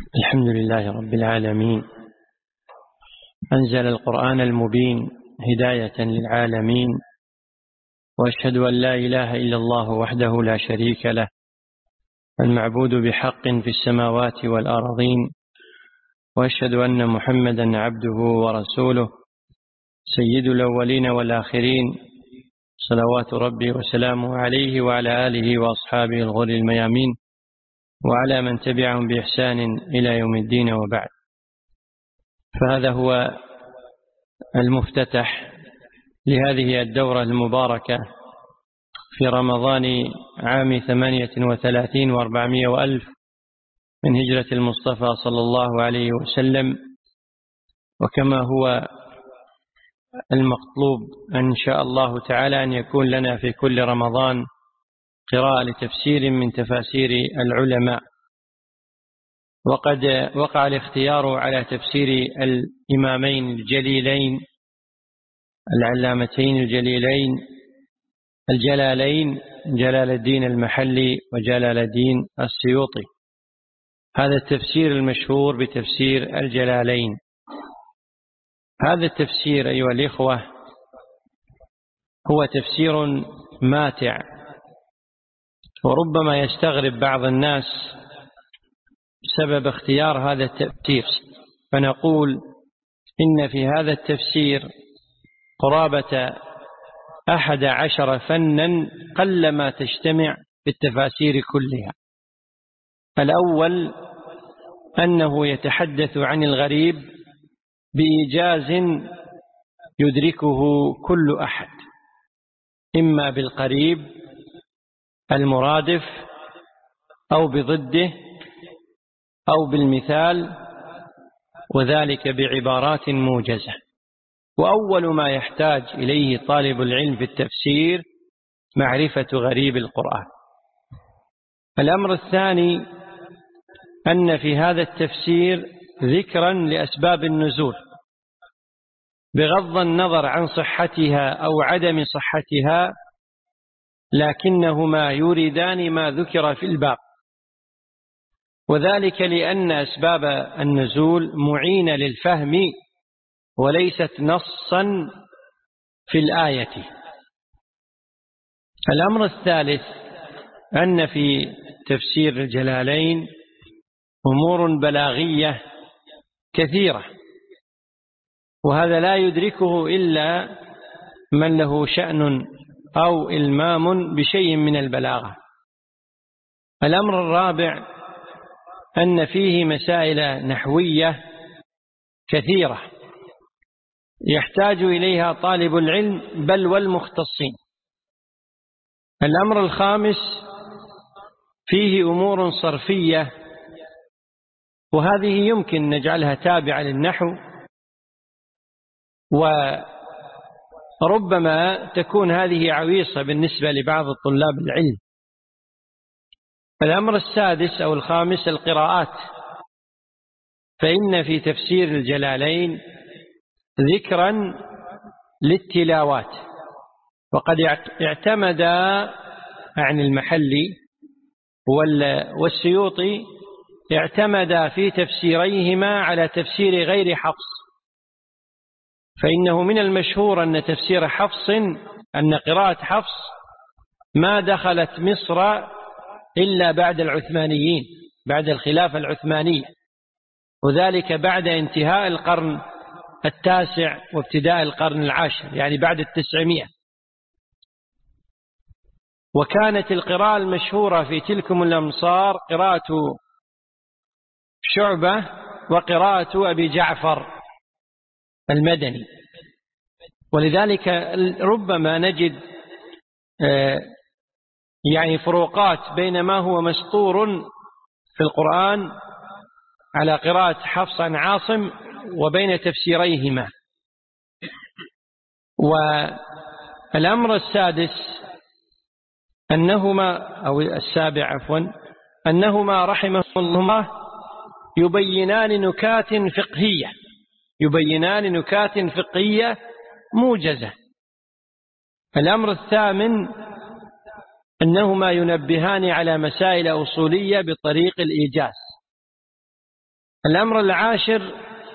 الحمد لله رب العالمين، أنزل القرآن المبين هداية للعالمين، وأشهد أن لا إله إلا الله وحده لا شريك له، المعبود بحق في السماوات والأرضين، وأشهد أن محمدا عبده ورسوله سيد الأولين والآخرين، صلوات ربي وسلامه عليه وعلى آله وأصحابه الغر الميامين، وعلى من تبعهم بإحسان إلى يوم الدين، وبعد. فهذا هو المفتتح لهذه الدورة المباركة في رمضان عام 38 و400 وألف من هجرة المصطفى صلى الله عليه وسلم. وكما هو المطلوب إن شاء الله تعالى أن يكون لنا في كل رمضان قراءة لتفسير من تفاسير العلماء. وقد وقع الاختيار على تفسير الإمامين الجليلين العلامتين الجليلين الجلالين جلال الدين المحلي وجلال الدين السيوطي. هذا التفسير المشهور بتفسير الجلالين. هذا التفسير أيها الإخوة هو تفسير ماتع، وربما يستغرب بعض الناس بسبب اختيار هذا التفسير، فنقول إن في هذا التفسير قرابة 11 فنا قلما تجتمع في التفاسير كلها. الأول أنه يتحدث عن الغريب بإيجاز يدركه كل أحد، إما بالقريب المرادف أو بضده أو بالمثال، وذلك بعبارات موجزة. وأول ما يحتاج إليه طالب العلم في التفسير معرفة غريب القرآن. الأمر الثاني أن في هذا التفسير ذكرا لأسباب النزول بغض النظر عن صحتها أو عدم صحتها، لكنهما يوردان ما ذكر في الباب، وذلك لأن أسباب النزول معينة للفهم وليست نصا في الآية. الأمر الثالث أن في تفسير الجلالين أمور بلاغية كثيرة، وهذا لا يدركه إلا من له شأن أو إلمام بشيء من البلاغة. الأمر الرابع أن فيه مسائل نحوية كثيرة يحتاج إليها طالب العلم بل والمختصين. الأمر الخامس فيه أمور صرفية، وهذه يمكن نجعلها تابعة للنحو، وربما تكون هذه عويصة بالنسبة لبعض الطلاب العلم. الأمر السادس أو الخامس القراءات، فإن في تفسير الجلالين ذكرا للتلاوات، وقد اعتمد عن المحلي والسيوطي اعتمد في تفسيريهما على تفسير غير حفص، فإنه من المشهور أن تفسير حفص أن قراءة حفص ما دخلت مصر إلا بعد العثمانيين، بعد الخلافة العثمانية، وذلك بعد انتهاء القرن 9 وابتداء القرن 10، يعني بعد 900. وكانت القراءة المشهورة في تلكم الأمصار قراءة شعبة وقراءة أبي جعفر المدني، ولذلك ربما نجد يعني فروقات بين ما هو مسطور في القرآن على قراءة حفص عن عاصم وبين تفسيريهما. والأمر السادس أنهما أو السابع عفوا أنهما رحمه الله يبينان نكات فقهية موجزة. الأمر الثامن أنهما ينبهان على مسائل أصولية بطريق الإيجاز. الأمر العاشر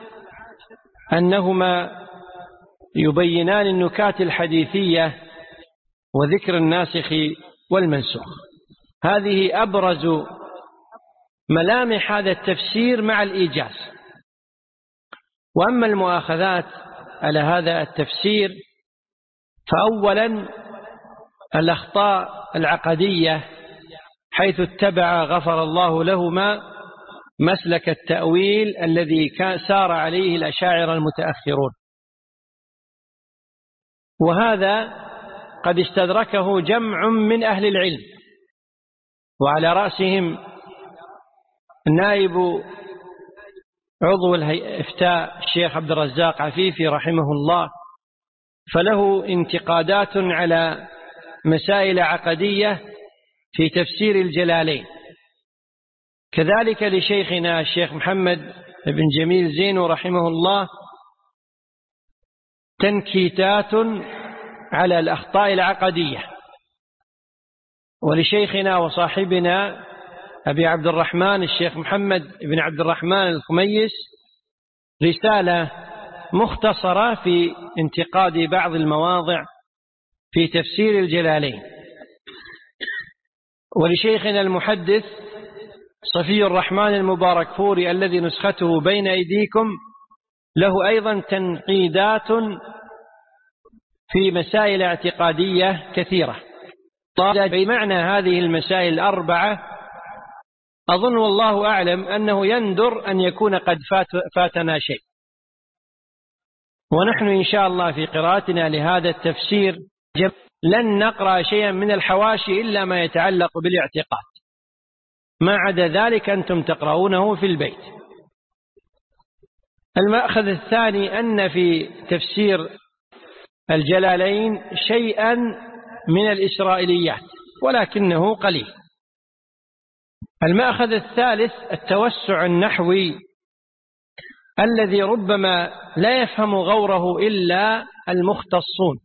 أنهما يبينان النكات الحديثية وذكر الناسخ والمنسوخ. هذه أبرز ملامح هذا التفسير مع الإيجاز. وأما المؤاخذات على هذا التفسير فأولا الأخطاء العقدية، حيث اتبع غفر الله لهما مسلك التأويل الذي سار عليه الأشاعرة المتأخرون، وهذا قد استدركه جمع من أهل العلم، وعلى رأسهم نائب عضو الإفتاء الشيخ عبد الرزاق عفيفي رحمه الله، فله انتقادات على مسائل عقدية في تفسير الجلالين. كذلك لشيخنا الشيخ محمد بن جميل زينو رحمه الله تنكيتات على الأخطاء العقدية. ولشيخنا وصاحبنا أبي عبد الرحمن الشيخ محمد بن عبد الرحمن الخميس رسالة مختصرة في انتقاد بعض المواضع في تفسير الجلالين. ولشيخنا المحدث صفي الرحمن المباركفوري الذي نسخته بين أيديكم له أيضا تنقيدات في مسائل اعتقادية كثيرة. بمعنى هذه المسائل الأربعة أظن والله أعلم أنه يندر أن يكون قد فاتنا شيء، ونحن إن شاء الله في قراءتنا لهذا التفسير لن نقرأ شيئا من الحواشي إلا ما يتعلق بالاعتقاد، ما عدا ذلك أنتم تقرؤونه في البيت. المأخذ الثاني أن في تفسير الجلالين شيئا من الإسرائيليات ولكنه قليل. المأخذ الثالث التوسع النحوي الذي ربما لا يفهم غوره إلا المختصون،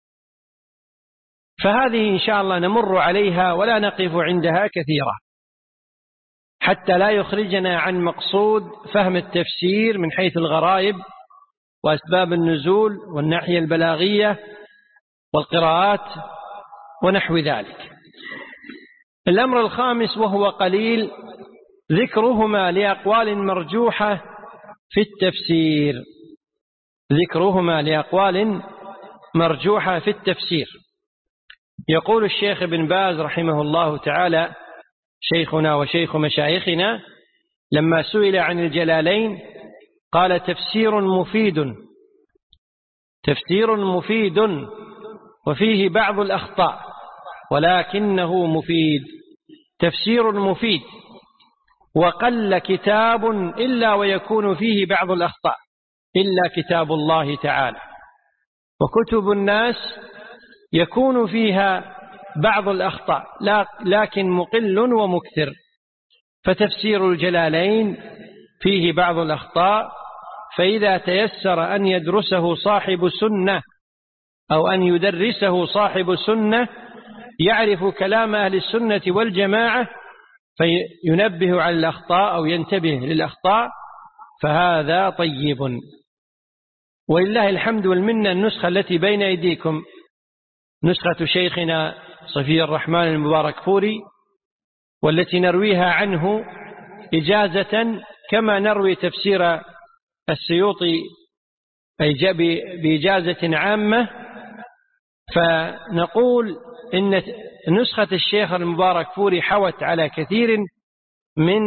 فهذه إن شاء الله نمر عليها ولا نقف عندها كثيرا حتى لا يخرجنا عن مقصود فهم التفسير من حيث الغرائب وأسباب النزول والناحية البلاغية والقراءات ونحو ذلك. الأمر الخامس وهو قليل ذكرهما لأقوال مرجوحة في التفسير، ذكرهما لأقوال مرجوحة في التفسير. يقول الشيخ ابن باز رحمه الله تعالى شيخنا وشيخ مشايخنا لما سئل عن الجلالين قال تفسير مفيد وفيه بعض الأخطاء ولكنه مفيد، تفسير مفيد وقل كتاب إلا ويكون فيه بعض الأخطاء إلا كتاب الله تعالى، وكتب الناس يكون فيها بعض الأخطاء لكن مقل ومكثر، فتفسير الجلالين فيه بعض الأخطاء، فإذا تيسر أن يدرسه صاحب سنة أو أن يدرسه صاحب سنة يعرف كلام أهل السنة والجماعة فينبه على الأخطاء أو ينتبه للأخطاء فهذا طيب. ولله الحمد والمنة النسخة التي بين أيديكم نسخة شيخنا صفي الرحمن المباركفوري، والتي نرويها عنه إجازة كما نروي تفسير السيوطي بإجازة عامة، فنقول إن نسخة الشيخ المباركفوري حوت على كثير من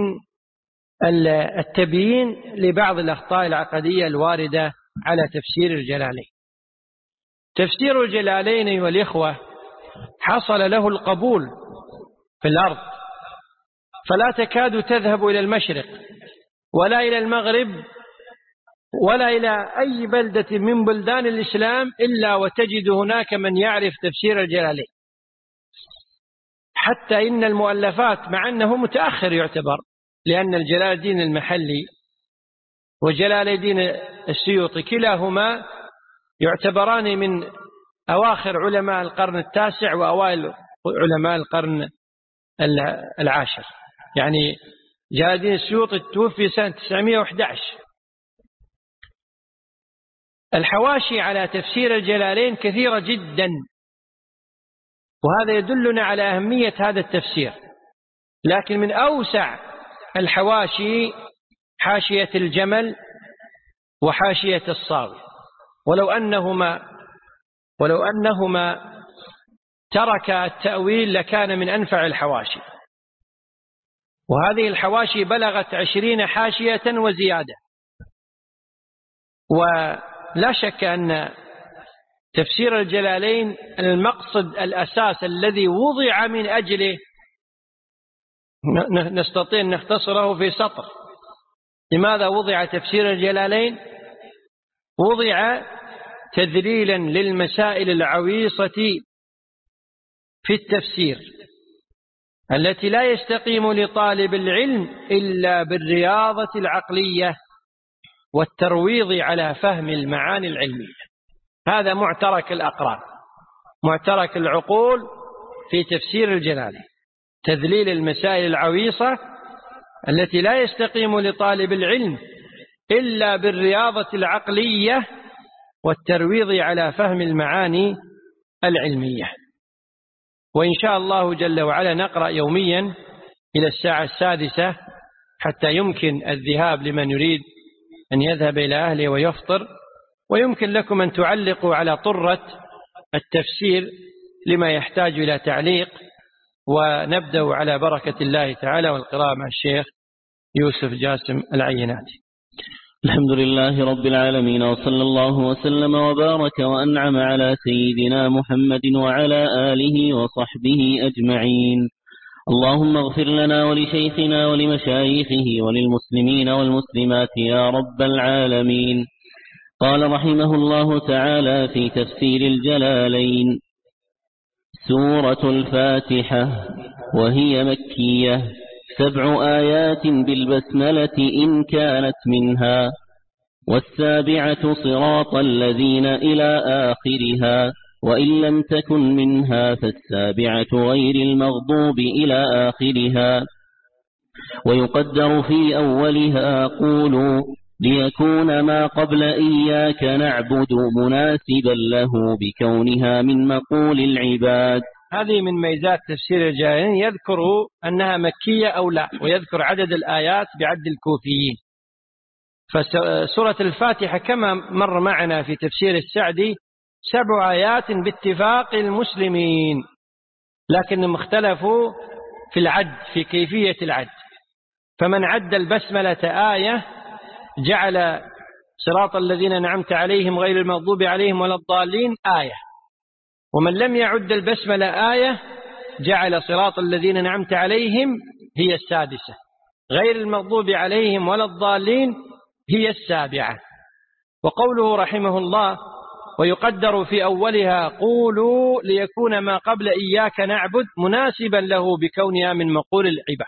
التبيين لبعض الأخطاء العقدية الواردة على تفسير الجلالين. تفسير الجلالين أيها الإخوة حصل له القبول في الأرض، فلا تكاد تذهب إلى المشرق ولا إلى المغرب ولا إلى أي بلدة من بلدان الإسلام إلا وتجد هناك من يعرف تفسير الجلالين، حتى إن المؤلفات مع أنه متأخر يعتبر، لأن الجلال الدين المحلي وجلال الدين السيوطي كلاهما يعتبران من أواخر علماء القرن التاسع وأوائل علماء القرن العاشر، يعني جلال الدين السيوطي توفي سنة 911. الحواشي على تفسير الجلالين كثيرة جدا، وهذا يدلنا على أهمية هذا التفسير. لكن من أوسع الحواشي حاشية الجمل وحاشية الصاوي، ولو أنهما ترك التأويل لكان من أنفع الحواشي. وهذه الحواشي بلغت 20 حاشية وزيادة. ولا شك أن تفسير الجلالين المقصد الأساس الذي وضع من أجله نستطيع أن نختصره في سطر. لماذا وضع تفسير الجلالين؟ وضع تذليلا للمسائل العويصة في التفسير التي لا يستقيم لطالب العلم إلا بالرياضة العقلية والترويض على فهم المعاني العلمية. هذا معترك الأقران، معترك العقول في تفسير الجلالين، تذليل المسائل العويصة التي لا يستقيم لطالب العلم إلا بالرياضة العقلية والترويض على فهم المعاني العلمية. وإن شاء الله جل وعلا نقرأ يوميا إلى الساعة 6 حتى يمكن الذهاب لمن يريد أن يذهب إلى أهله ويفطر، ويمكن لكم أن تعلقوا على طرة التفسير لما يحتاج إلى تعليق. ونبدأ على بركة الله تعالى والقراءة مع الشيخ يوسف جاسم العيناتي. الحمد لله رب العالمين، وصلى الله وسلم وبارك وأنعم على سيدنا محمد وعلى آله وصحبه أجمعين. اللهم اغفر لنا ولشيخنا ولمشايخه وللمسلمين والمسلمات يا رب العالمين. قال رحمه الله تعالى في تفسير الجلالين: سورة الفاتحة وهي مكية، 7 آيات بالبسملة إن كانت منها، والسابعة صراط الذين إلى آخرها، وإن لم تكن منها فالسابعة غير المغضوب إلى آخرها. ويقدر في أولها قولوا ليكون ما قبل إياك نعبد مناسبا له بكونها من مقول العباد. هذه من ميزات تفسير الجلالين، يذكر أنها مكية أو لا، ويذكر عدد الآيات بعد الكوفيين. فسورة الفاتحة كما مر معنا في تفسير السعدي 7 آيات باتفاق المسلمين، لكنهم اختلفوا في العد، في كيفية العد. فمن عد البسملة آية جعل صراط الذين أنعمت عليهم غير المغضوب عليهم ولا الضالين آية، ومن لم يعد البسملة آية جعل صراط الذين أنعمت عليهم هي 6، غير المغضوب عليهم ولا الضالين هي 7. وقوله رحمه الله: ويقدر في أولها قولوا ليكون ما قبل إياك نعبد مناسبا له بكونها من مقول العباد،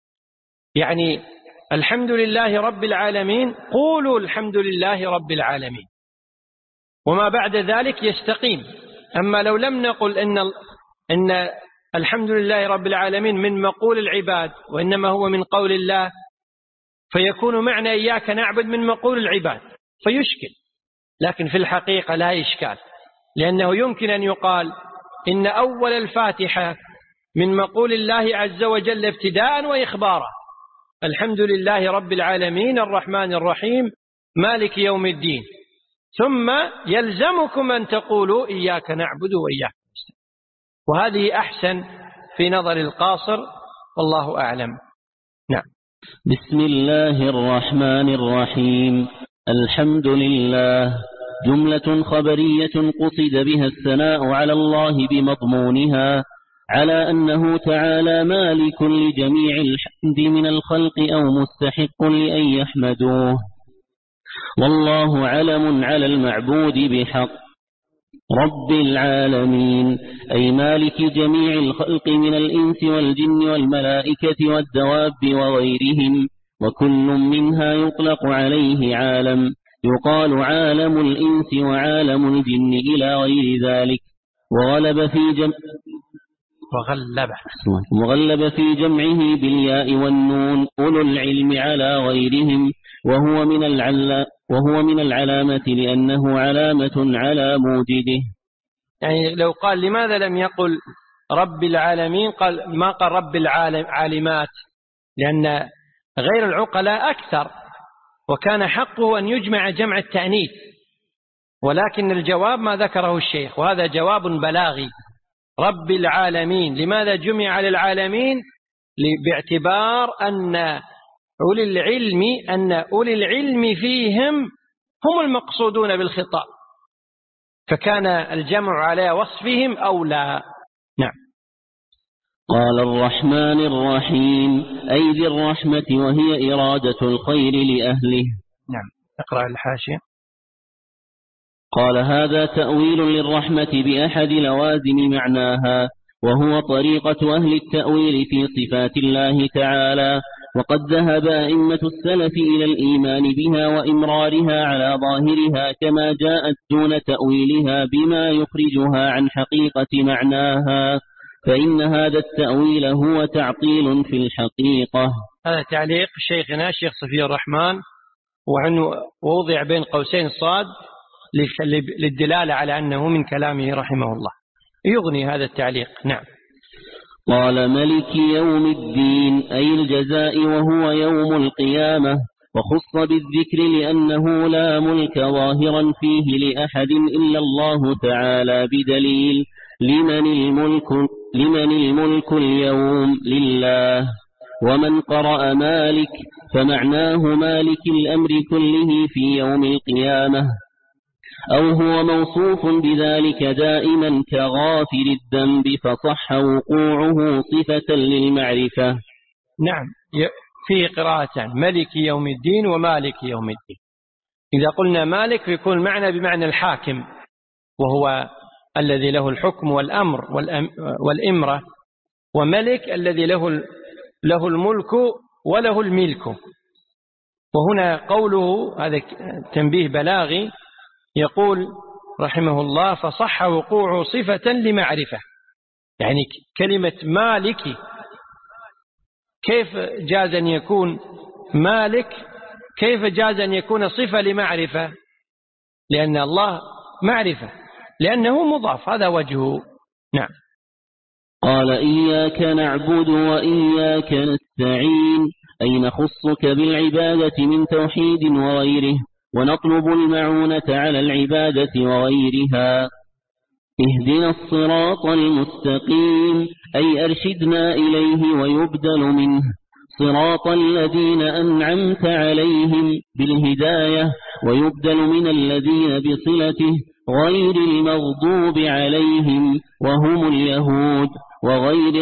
يعني الحمد لله رب العالمين، قولوا الحمد لله رب العالمين، وما بعد ذلك يستقيم. أما لو لم نقل إن الحمد لله رب العالمين من مقول العباد وإنما هو من قول الله، فيكون معنى إياك نعبد من مقول العباد فيشكل. لكن في الحقيقة لا إشكال، لأنه يمكن أن يقال إن أول الفاتحة من مقول الله عز وجل ابتداء وإخبارا: الحمد لله رب العالمين الرحمن الرحيم مالك يوم الدين، ثم يلزمكم أن تقولوا إياك نعبد وإياك نستعين. وهذه أحسن في نظر القاصر، والله أعلم. نعم. بسم الله الرحمن الرحيم. الحمد لله جملة خبرية قصد بها الثناء على الله بمضمونها، على أنه تعالى مالك لجميع الحمد من الخلق أو مستحق لأن يحمدوه. والله علم على المعبود بحق رب العالمين، أي مالك جميع الخلق من الإنس والجن والملائكة والدواب وغيرهم، وكل منها يطلق عليه عالم، يقال عالم الإنس وعالم الجن إلى غير ذلك. وغلب في وغلب في جمعه بالياء والنون أولو العلم على غيرهم، وهو من العلامة لأنه علامة على موجده. يعني لو قال لماذا لم يقل رب العالمين، ما قال رب العالمات، لأن غير العقلاء أكثر، وكان حقه أن يجمع جمع التأنيث، ولكن الجواب ما ذكره الشيخ، وهذا جواب بلاغي. رب العالمين، لماذا جمع على العالمين؟ باعتبار أن أولي العلم فيهم هم المقصودون بالخطاب، فكان الجمع على وصفهم أولى. نعم. قال الرحمن الرحيم أي ذي الرحمة، وهي إرادة الخير لأهله. نعم. اقرأ الحاشية. قال هذا تأويل للرحمة بأحد لوازم معناها، وهو طريقة أهل التأويل في صفات الله تعالى، وقد ذهب أئمة السلف إلى الإيمان بها وإمرارها على ظاهرها كما جاءت دون تأويلها بما يخرجها عن حقيقة معناها، فإن هذا التأويل هو تعطيل في الحقيقة. هذا تعليق شيخنا الشيخ صفي الرحمن، ووضع بين قوسين صاد للدلالة على أنه من كلامه رحمه الله، يغني هذا التعليق. نعم. قال ملك يوم الدين أي الجزاء، وهو يوم القيامة، وخص بالذكر لأنه لا ملك ظاهرا فيه لأحد إلا الله تعالى، بدليل لمن الملك اليوم لله. ومن قرأ مالك فمعناه مالك الأمر كله في يوم القيامة، أو هو موصوف بذلك دائما كغافر الذنب، فصح وقوعه صفة للمعرفة. نعم. في قراءة ملك يوم الدين ومالك يوم الدين. إذا قلنا مالك يكون معنى بمعنى الحاكم، وهو الذي له الحكم والأمر والإمرة، وملك الذي له الملك وله الملك. وهنا قوله هذا تنبيه بلاغي، يقول رحمه الله فصح وقوع صفة لمعرفة، يعني كلمة مالك كيف جاز أن يكون مالك، كيف جاز أن يكون صفة لمعرفة؟ لأن الله معرفة، لأنه مضاف، هذا وجهه. نعم. قال إياك نعبد وإياك نستعين أي نخصك بالعبادة من توحيد وغيره، ونطلب المعونة على العبادة وغيرها. اهدنا الصراط المستقيم أي أرشدنا إليه ويبدل منه، صراط الذين أنعمت عليهم بالهداية، ويبدل من الذين بصلته غير المغضوب عليهم وهم اليهود، وغير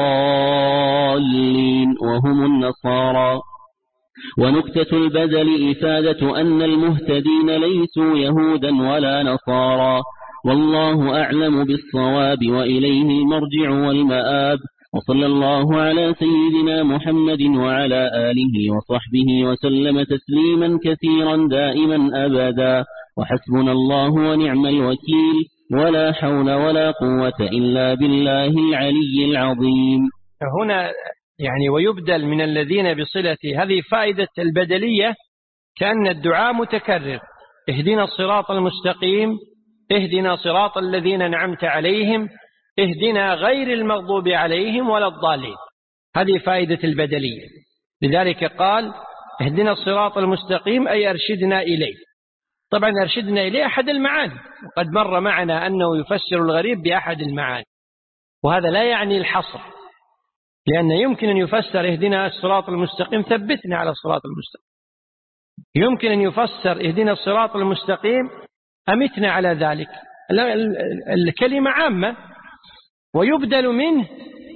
الضالين وهم النصارى. ونكتة البدل إفادة أن المهتدين ليسوا يهودا ولا نصارى، والله أعلم بالصواب، وإليه المرجع والمآب. وصلى الله على سيدنا محمد وعلى آله وصحبه وسلم تسليما كثيرا دائما أبدا، وحسبنا الله ونعم الوكيل، ولا حول ولا قوة إلا بالله العلي العظيم. هنا يعني ويبدل من الذين بصلته، هذه فائدة البدلية، كأن الدعاء متكرر، اهدنا الصراط المستقيم، اهدنا صراط الذين أنعمت عليهم، اهدنا غير المغضوب عليهم ولا الضالين. هذه فائدة البدلية، لذلك قال اهدنا الصراط المستقيم أي أرشدنا إليه. طبعا أرشدنا إليه أحد المعاني، وقد مر معنا أنه يفسر الغريب بأحد المعاني، وهذا لا يعني الحصر، لأن يمكن أن يفسر اهدنا الصراط المستقيم ثبتنا على الصراط المستقيم، يمكن أن يفسر اهدنا الصراط المستقيم أمتنا على ذلك. الكلمة عامة. ويبدل منه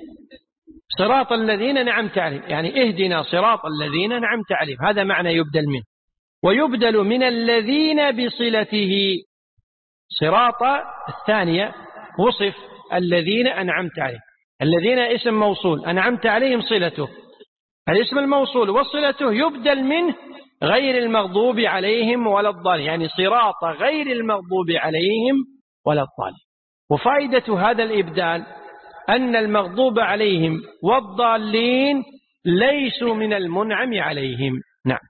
صراط الذين نعمت عليهم، يعني اهدنا صراط الذين نعمت عليهم، هذا معنى يبدل منه. ويبدل من الذين بصلته، صراط الثانية وصف الذين أنعمت عليهم، الذين اسم موصول، أنعمت عليهم صلته، الاسم الموصول وصلته يبدل منه غير المغضوب عليهم ولا الضالين، يعني صراط غير المغضوب عليهم ولا الضالين. وفائدة هذا الإبدال أن المغضوب عليهم والضالين ليسوا من المنعم عليهم. نعم.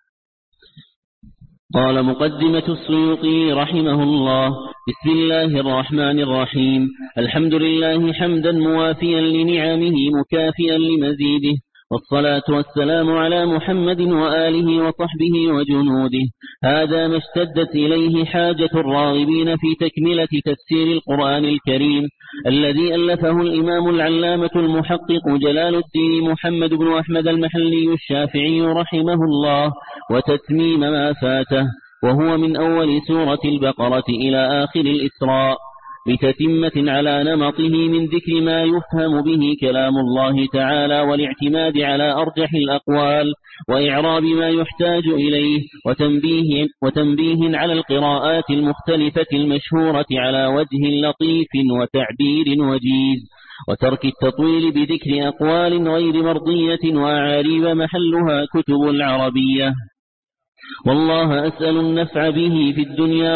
قال مقدمة السيوطي رحمه الله: بسم الله الرحمن الرحيم. الحمد لله حمدا موافيا لنعمه مكافئا لمزيده، والصلاة والسلام على محمد وآله وصحبه وجنوده. هذا ما اشتدت إليه حاجة الراغبين في تكملة تفسير القرآن الكريم الذي ألفه الإمام العلامة المحقق جلال الدين محمد بن أحمد المحلي الشافعي رحمه الله، وتتميم ما فاته، وهو من أول سورة البقرة إلى آخر الإسراء، بتتمة على نمطه من ذكر ما يفهم به كلام الله تعالى، والاعتماد على أرجح الأقوال، وإعراب ما يحتاج إليه، وتنبيه على القراءات المختلفة المشهورة على وجه لطيف وتعبير وجيز، وترك التطويل بذكر أقوال غير مرضية وأعاريب محلها كتب العربية. والله أسأل النفع به في الدنيا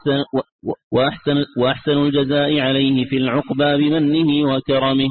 وأحسن الجزاء عليه في العقبى بمنه وكرمه.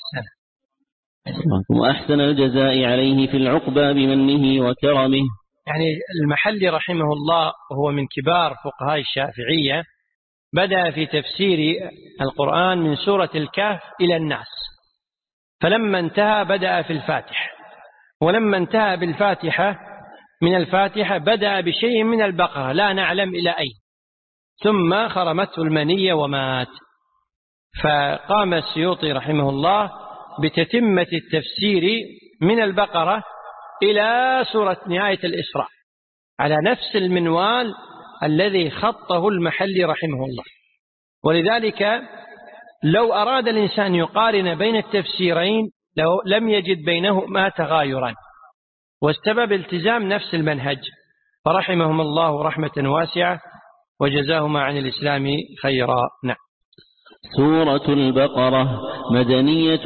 وأحسن الجزاء عليه في العقبى بمنه وكرمه. يعني المحلي رحمه الله وهو من كبار فقهاء الشافعية بدأ في تفسير القرآن من سورة الكهف إلى الناس، فلما انتهى بدأ في الفاتحة، ولما انتهى بالفاتحة من الفاتحة بدأ بشيء من البقرة لا نعلم إلى أين، ثم خرمته المنية ومات. فقام السيوطي رحمه الله بتتمة التفسير من البقرة إلى سورة نهاية الإسراء على نفس المنوال الذي خطه المحلي رحمه الله. ولذلك لو أراد الإنسان يقارن بين التفسيرين لم يجد بينهما تغايرا، والسبب التزام نفس المنهج، فرحمهم الله رحمة واسعة وجزاهما عن الإسلام خيرا. نعم. سورة البقرة مدنية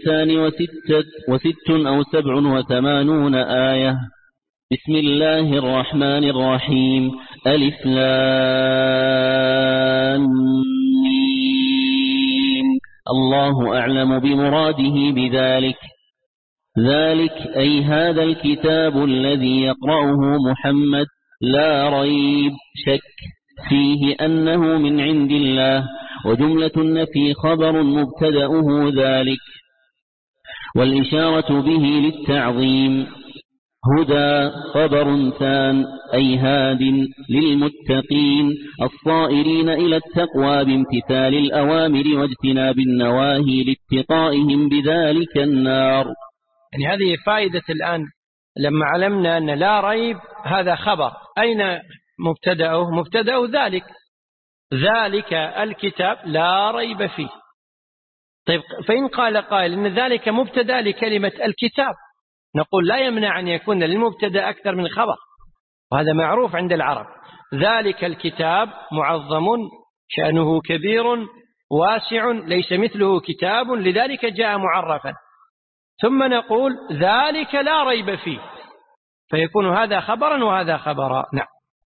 206 أو 87 آية. بسم الله الرحمن الرحيم. ألف لام ميم. الله أعلم بمراده بذلك. ذلك أي هذا الكتاب الذي يقرأه محمد لا ريب شك فيه أنه من عند الله، وجملة النفي خبر مبتدأه ذلك، والإشارة به للتعظيم. هدى خبر ثان أي هاد للمتقين الصائرين إلى التقوى بامتثال الأوامر واجتناب النواهي لاتقائهم بذلك النار. يعني هذه فائدة الآن لما علمنا أن لا ريب هذا خبر، أين مبتدأه؟ مبتدأه ذلك الكتاب لا ريب فيه. طيب فإن قال قائل إن ذلك مبتدأ لكلمة الكتاب، نقول لا يمنع أن يكون للمبتدأ أكثر من خبر، وهذا معروف عند العرب. ذلك الكتاب معظم شأنه كبير واسع ليس مثله كتاب، لذلك جاء معرفا، ثم نقول ذلك لا ريب فيه، فيكون هذا خبرا وهذا خبرا. نعم.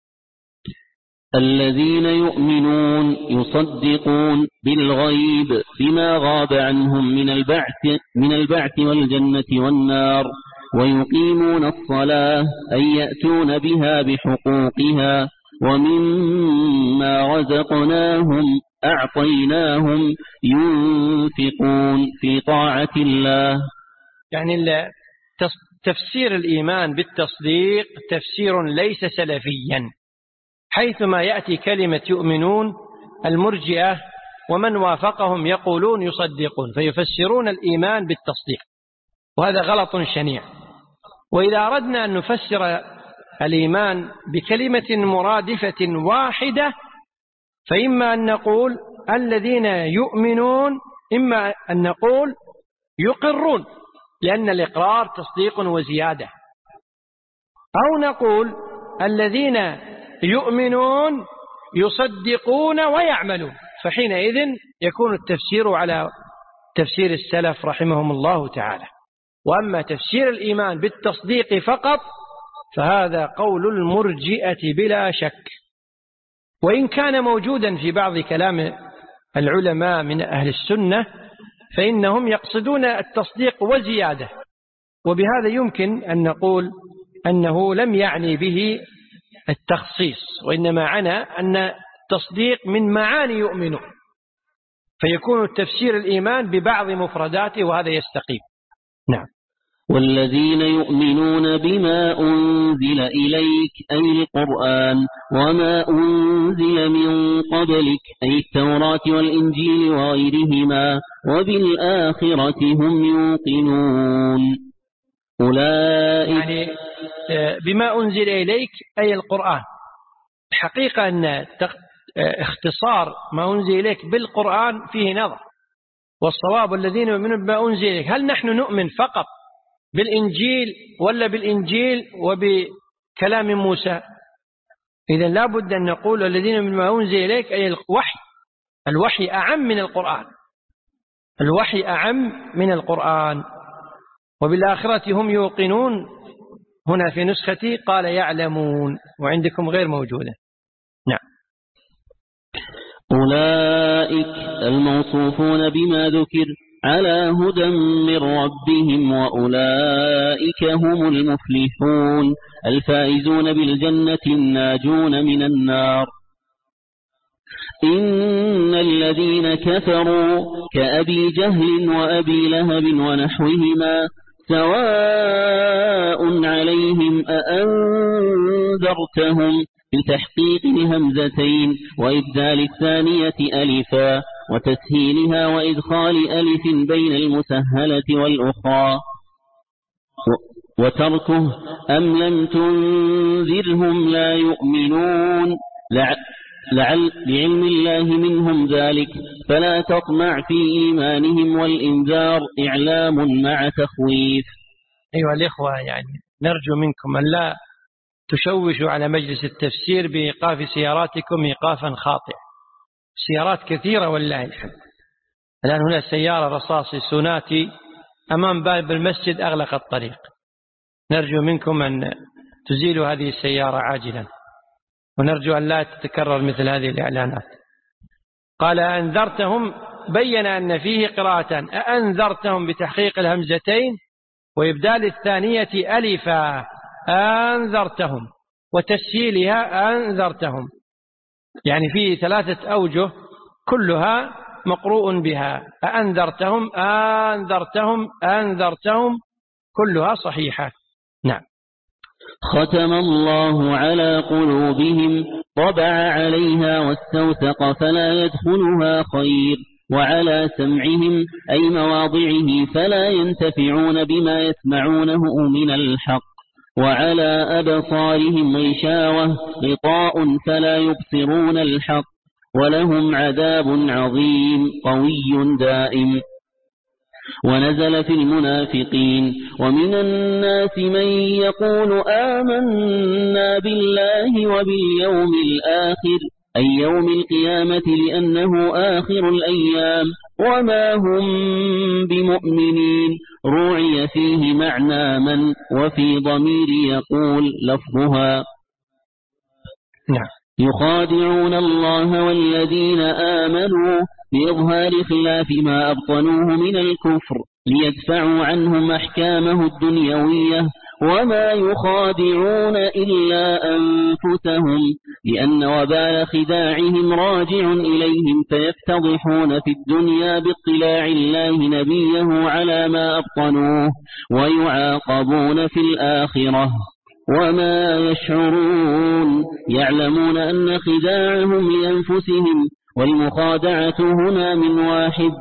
الذين يؤمنون يصدقون بالغيب بما غاب عنهم من البعث والجنة والنار، ويقيمون الصلاة أي يأتون بها بحقوقها، ومما رزقناهم أعطيناهم ينفقون في طاعة الله. يعني تفسير الإيمان بالتصديق تفسير ليس سلفيا، حيثما يأتي كلمة يؤمنون المرجئة ومن وافقهم يقولون يصدقون، فيفسرون الإيمان بالتصديق، وهذا غلط شنيع. وإذا أردنا أن نفسر الإيمان بكلمة مرادفة واحدة فإما أن نقول الذين يؤمنون، إما أن نقول يقرون لأن الإقرار تصديق وزيادة، أو نقول الذين يؤمنون يصدقون ويعملون، فحينئذ يكون التفسير على تفسير السلف رحمهم الله تعالى. وأما تفسير الإيمان بالتصديق فقط فهذا قول المرجئة بلا شك، وإن كان موجودا في بعض كلام العلماء من أهل السنة فإنهم يقصدون التصديق وزيادة، وبهذا يمكن أن نقول أنه لم يعني به التخصيص، وإنما عنى أن التصديق من معاني يؤمنون، فيكون التفسير الإيمان ببعض مفرداته، وهذا يستقيم. نعم. والذين يؤمنون بما أنزل إليك أي القرآن وما أنزل من قبلك أي التوراة والإنجيل وغيرهما وبالآخرة هم يوقنون أولئك يعني بما أنزل إليك أي القرآن. حقيقة أن اختصار ما أنزل إليك بالقرآن فيه نظر، والصواب الذين يؤمنون بما أنزل إليك، هل نحن نؤمن فقط بالإنجيل ولا بالإنجيل وبكلام موسى؟ إذا لا بد أن نقول الذين يؤمنون بما أنزل إليك أي الوحي. الوحي أعم من القرآن، الوحي أعم من القرآن. وبالآخرة هم يوقنون، هنا في نسختي قال يعلمون، وعندكم غير موجودة. نعم. أولئك الموصوفون بما ذكر على هدى من ربهم وأولئك هم المفلحون الفائزون بالجنة الناجون من النار. إن الذين كفروا كأبي جهل وأبي لهب ونحوهما سواء عليهم أأنذرتهم بتحقيق همزتين وإبدال الثانية ألفا وتسهيلها وإدخال ألف بين المسهلة والأخرى وتركه أم لم تنذرهم لا يؤمنون لعلم الله منهم ذلك فلا تطمع في إيمانهم والإنذار إعلام مع تخويف. أيها الإخوة، يعني نرجو منكم أن لا تشوشوا على مجلس التفسير بإيقاف سياراتكم إيقافا خاطئ. سيارات كثيرة والله الحمد. الآن هنا سيارة رصاصي سوناتي أمام باب المسجد أغلق الطريق. نرجو منكم أن تزيلوا هذه السيارة عاجلا، ونرجو أن لا تتكرر مثل هذه الإعلانات. قال أنذرتهم، بين أن فيه قراءة أنذرتهم بتحقيق الهمزتين وإبدال الثانية ألفا أنذرتهم وتسهيلها أنذرتهم، يعني فيه 3 أوجه كلها مقروء بها. أنذرتهم أنذرتهم أنذرتهم كلها صحيحة. نعم. ختم الله على قلوبهم طبع عليها واستوثق فلا يدخلها خير وعلى سمعهم أي مواضعه فلا ينتفعون بما يسمعونه من الحق وعلى أبصارهم غشاوة غطاء فلا يبصرون الحق ولهم عذاب عظيم قوي دائم. ونزل في المنافقين ومن الناس من يقول آمنا بالله وباليوم الآخر أي يوم القيامة لأنه آخر الأيام وما هم بمؤمنين روعي فيه معنى من وفي ضمير يقول لفظها. نعم. يخادعون الله والذين آمنوا بإظهار خلاف ما أبطنوه من الكفر ليدفعوا عنهم أحكامه الدنيوية وما يخادعون إلا أنفسهم لأن وبال خداعهم راجع إليهم فيفتضحون في الدنيا باطلاع الله نبيه على ما أبطنوه ويعاقبون في الآخرة وما يشعرون يعلمون أن خداعهم لأنفسهم والمخادعة هنا من واحد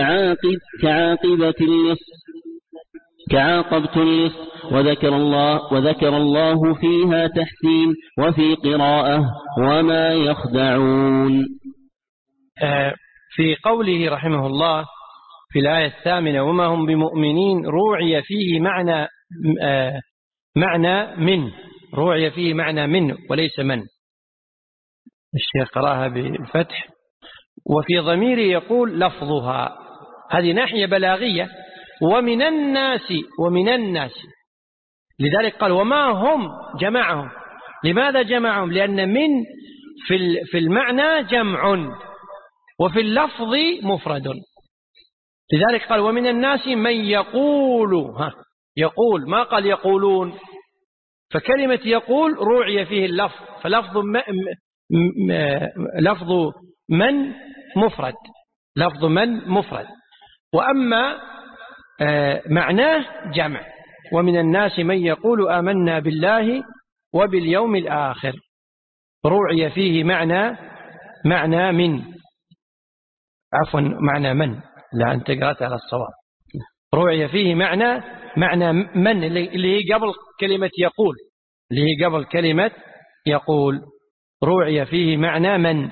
كعاقبة اللص وذكر الله فيها تحسين وفي قراءة وما يخدعون. في قوله رحمه الله في الآية 8 وما هم بمؤمنين روعي فيه معنى من، روعي فيه معنى من وليس من. الشيخ قراها بالفتح. وفي ضمير يقول لفظها، هذه ناحية بلاغية. ومن الناس لذلك قال وما هم جمعهم. لماذا جمعهم؟ لأن من في المعنى جمع وفي اللفظ مفرد. لذلك قال ومن الناس من يقول، يقول ما قال يقولون، فكلمة يقول روعي فيه اللفظ، فلفظ لفظ من مفرد، لفظ من مفرد، وأما معناه جمع. ومن الناس من يقول آمنا بالله وباليوم الآخر، روعي فيه معنى من، عفوا معنى من، لا أنت قرأت على الصواب، روعي فيه معنى من اللي هي قبل كلمة يقول، اللي هي قبل كلمة يقول، روعي فيه معنى من.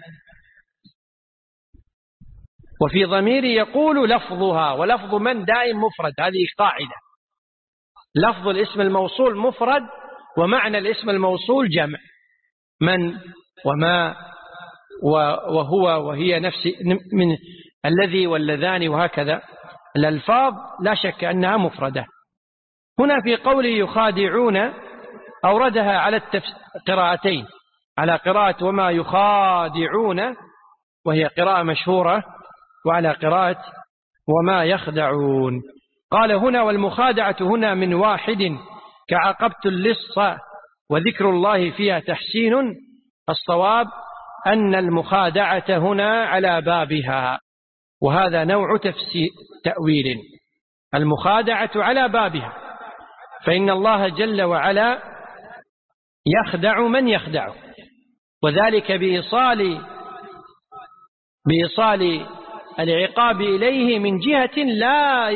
وفي ضمير يقول لفظها، ولفظ من دائم مفرد، هذه قاعدة، لفظ الاسم الموصول مفرد ومعنى الاسم الموصول جمع، من وما وهو وهي نفس من الذي واللذان وهكذا، الألفاظ لا شك أنها مفردة. هنا في قوله يخادعون أوردها على قراءتين، على قراءة وما يخادعون وهي قراءة مشهورة، وعلى قراءة وما يخدعون. قال هنا والمخادعة هنا من واحد كعقبت اللص وذكر الله فيها تحسين، الصواب أن المخادعة هنا على بابها، وهذا نوع تأويل، المخادعة على بابها، فإن الله جل وعلا يخدع من يخدعه، وذلك بإيصال العقاب إليه من جهة لا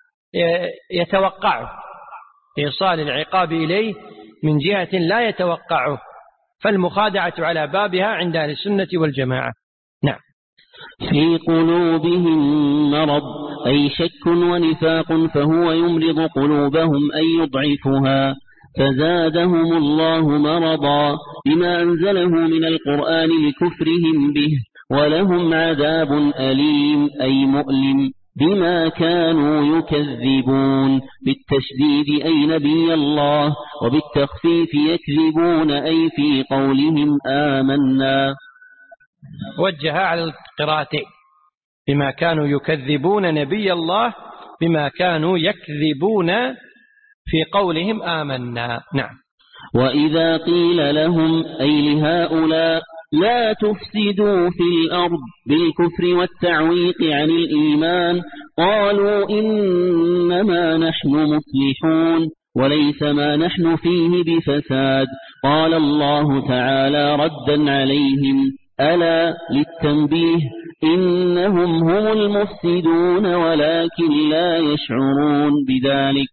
يتوقعه، إيصال العقاب إليه من جهة لا يتوقعه، فالمخادعة على بابها عند أهل السنة والجماعة. نعم. في قلوبهم مرض أي شك ونفاق، فهو يمرض قلوبهم أي يضعفها، فزادهم الله مرضا بما أنزله من القرآن لكفرهم به، ولهم عذاب أليم أي مؤلم بما كانوا يكذبون، بالتشديد أي نبي الله، وبالتخفيف يكذبون أي في قولهم آمنا. وجه على القراءتين، بما كانوا يكذبون نبي الله، بما كانوا يكذبون في قولهم آمنا. نعم. وإذا قيل لهم أي لهؤلاء لا تفسدوا في الأرض بالكفر والتعويق عن الإيمان، قالوا إنما نحن مصلحون وليس ما نحن فيه بفساد. قال الله تعالى ردا عليهم ألا للتنبيه إنهم هم المفسدون ولكن لا يشعرون بذلك.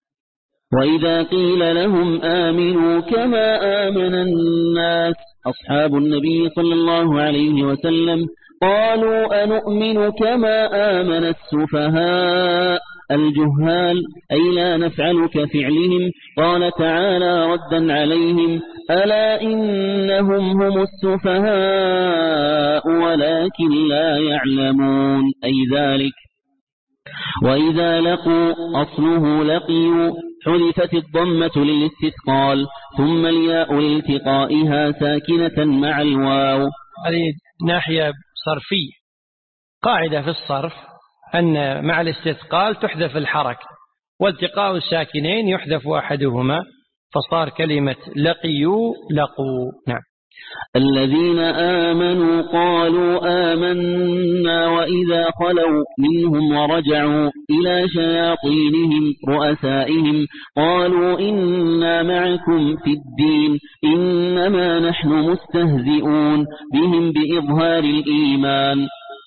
وإذا قيل لهم آمنوا كما آمن الناس أصحاب النبي صلى الله عليه وسلم، قالوا أنؤمن كما آمن السفهاء الجهال أي لا نفعل كفعلهم. قال تعالى ردا عليهم ألا إنهم هم السفهاء ولكن لا يعلمون أي ذلك. وإذا لقوا أصله لقيوا، حذفت الضمة للاستثقال ثم الياء لالتقائها ساكنة مع الواو. هذه ناحية صرفية، قاعدة في الصرف أن مع الاستثقال تحذف الحركة، والتقاء الساكنين يحذف أحدهما، فصار كلمة لقيوا لقوا. نعم. الذين آمنوا قالوا آمنا وإذا خلوا منهم ورجعوا إلى شياطينهم رؤسائهم قالوا إنا معكم في الدين إنما نحن مستهزئون بهم بإظهار الإيمان.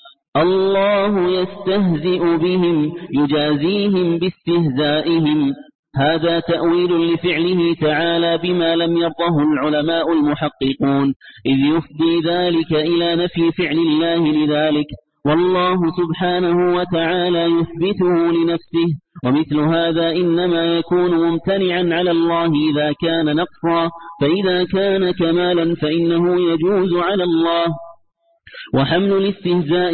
الله يستهزئ بهم يجازيهم باستهزائهم. هذا تأويل لفعله تعالى بما لم يرضه العلماء المحققون، إذ يفضي ذلك إلى نفي فعل الله لذلك، والله سبحانه وتعالى يثبته لنفسه. ومثل هذا إنما يكون ممتنعا على الله إذا كان نقصا، فإذا كان كمالا فإنه يجوز على الله. وحمل الاستهزاء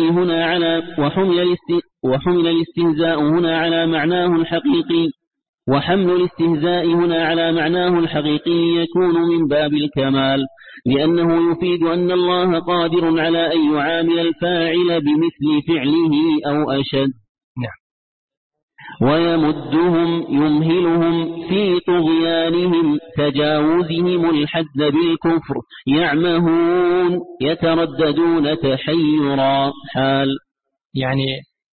هنا على معناه الحقيقي، وحمل الاستهزاء هنا على معناه الحقيقي يكون من باب الكمال، لأنه يفيد أن الله قادر على أن يعامل الفاعل بمثل فعله أو أشد. ويمدهم يمهلهم في طغيانهم تجاوزهم الحد بالكفر يعمهون يترددون تحيرا. حال يعني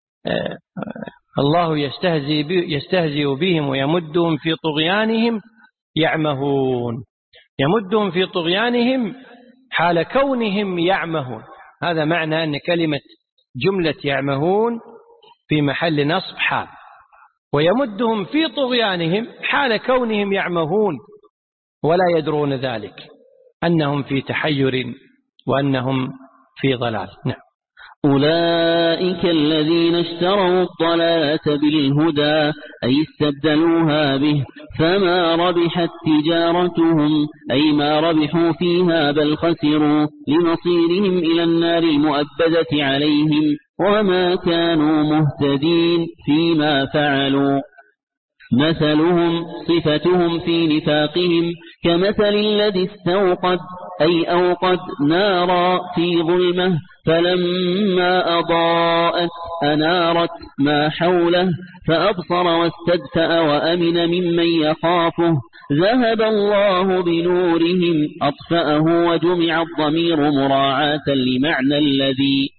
الله يستهزئ بهم ويمدهم في طغيانهم يعمهون. يمدهم في طغيانهم حال كونهم يعمهون. هذا معنى أن كلمة جملة يعمهون في محل نصب حال، ويمدهم في طغيانهم حال كونهم يعمهون ولا يدرون ذلك، أنهم في تحير وأنهم في ضلال. نعم. أولئك الذين اشتروا الضلالة بالهدى أي استبدلوها به، فما ربحت تجارتهم أي ما ربحوا فيها بل خسروا لمصيرهم إلى النار المؤبدة عليهم، وما كانوا مهتدين فيما فعلوا. مثلهم صفتهم في نفاقهم كمثل الذي استوقد أي أوقد نارا في ظلمة فلما أضاءت أنارت ما حوله فأبصر واستدفأ وأمن ممن يخافه ذهب الله بنورهم أطفأه وجمع الضمير مراعاة لمعنى الذي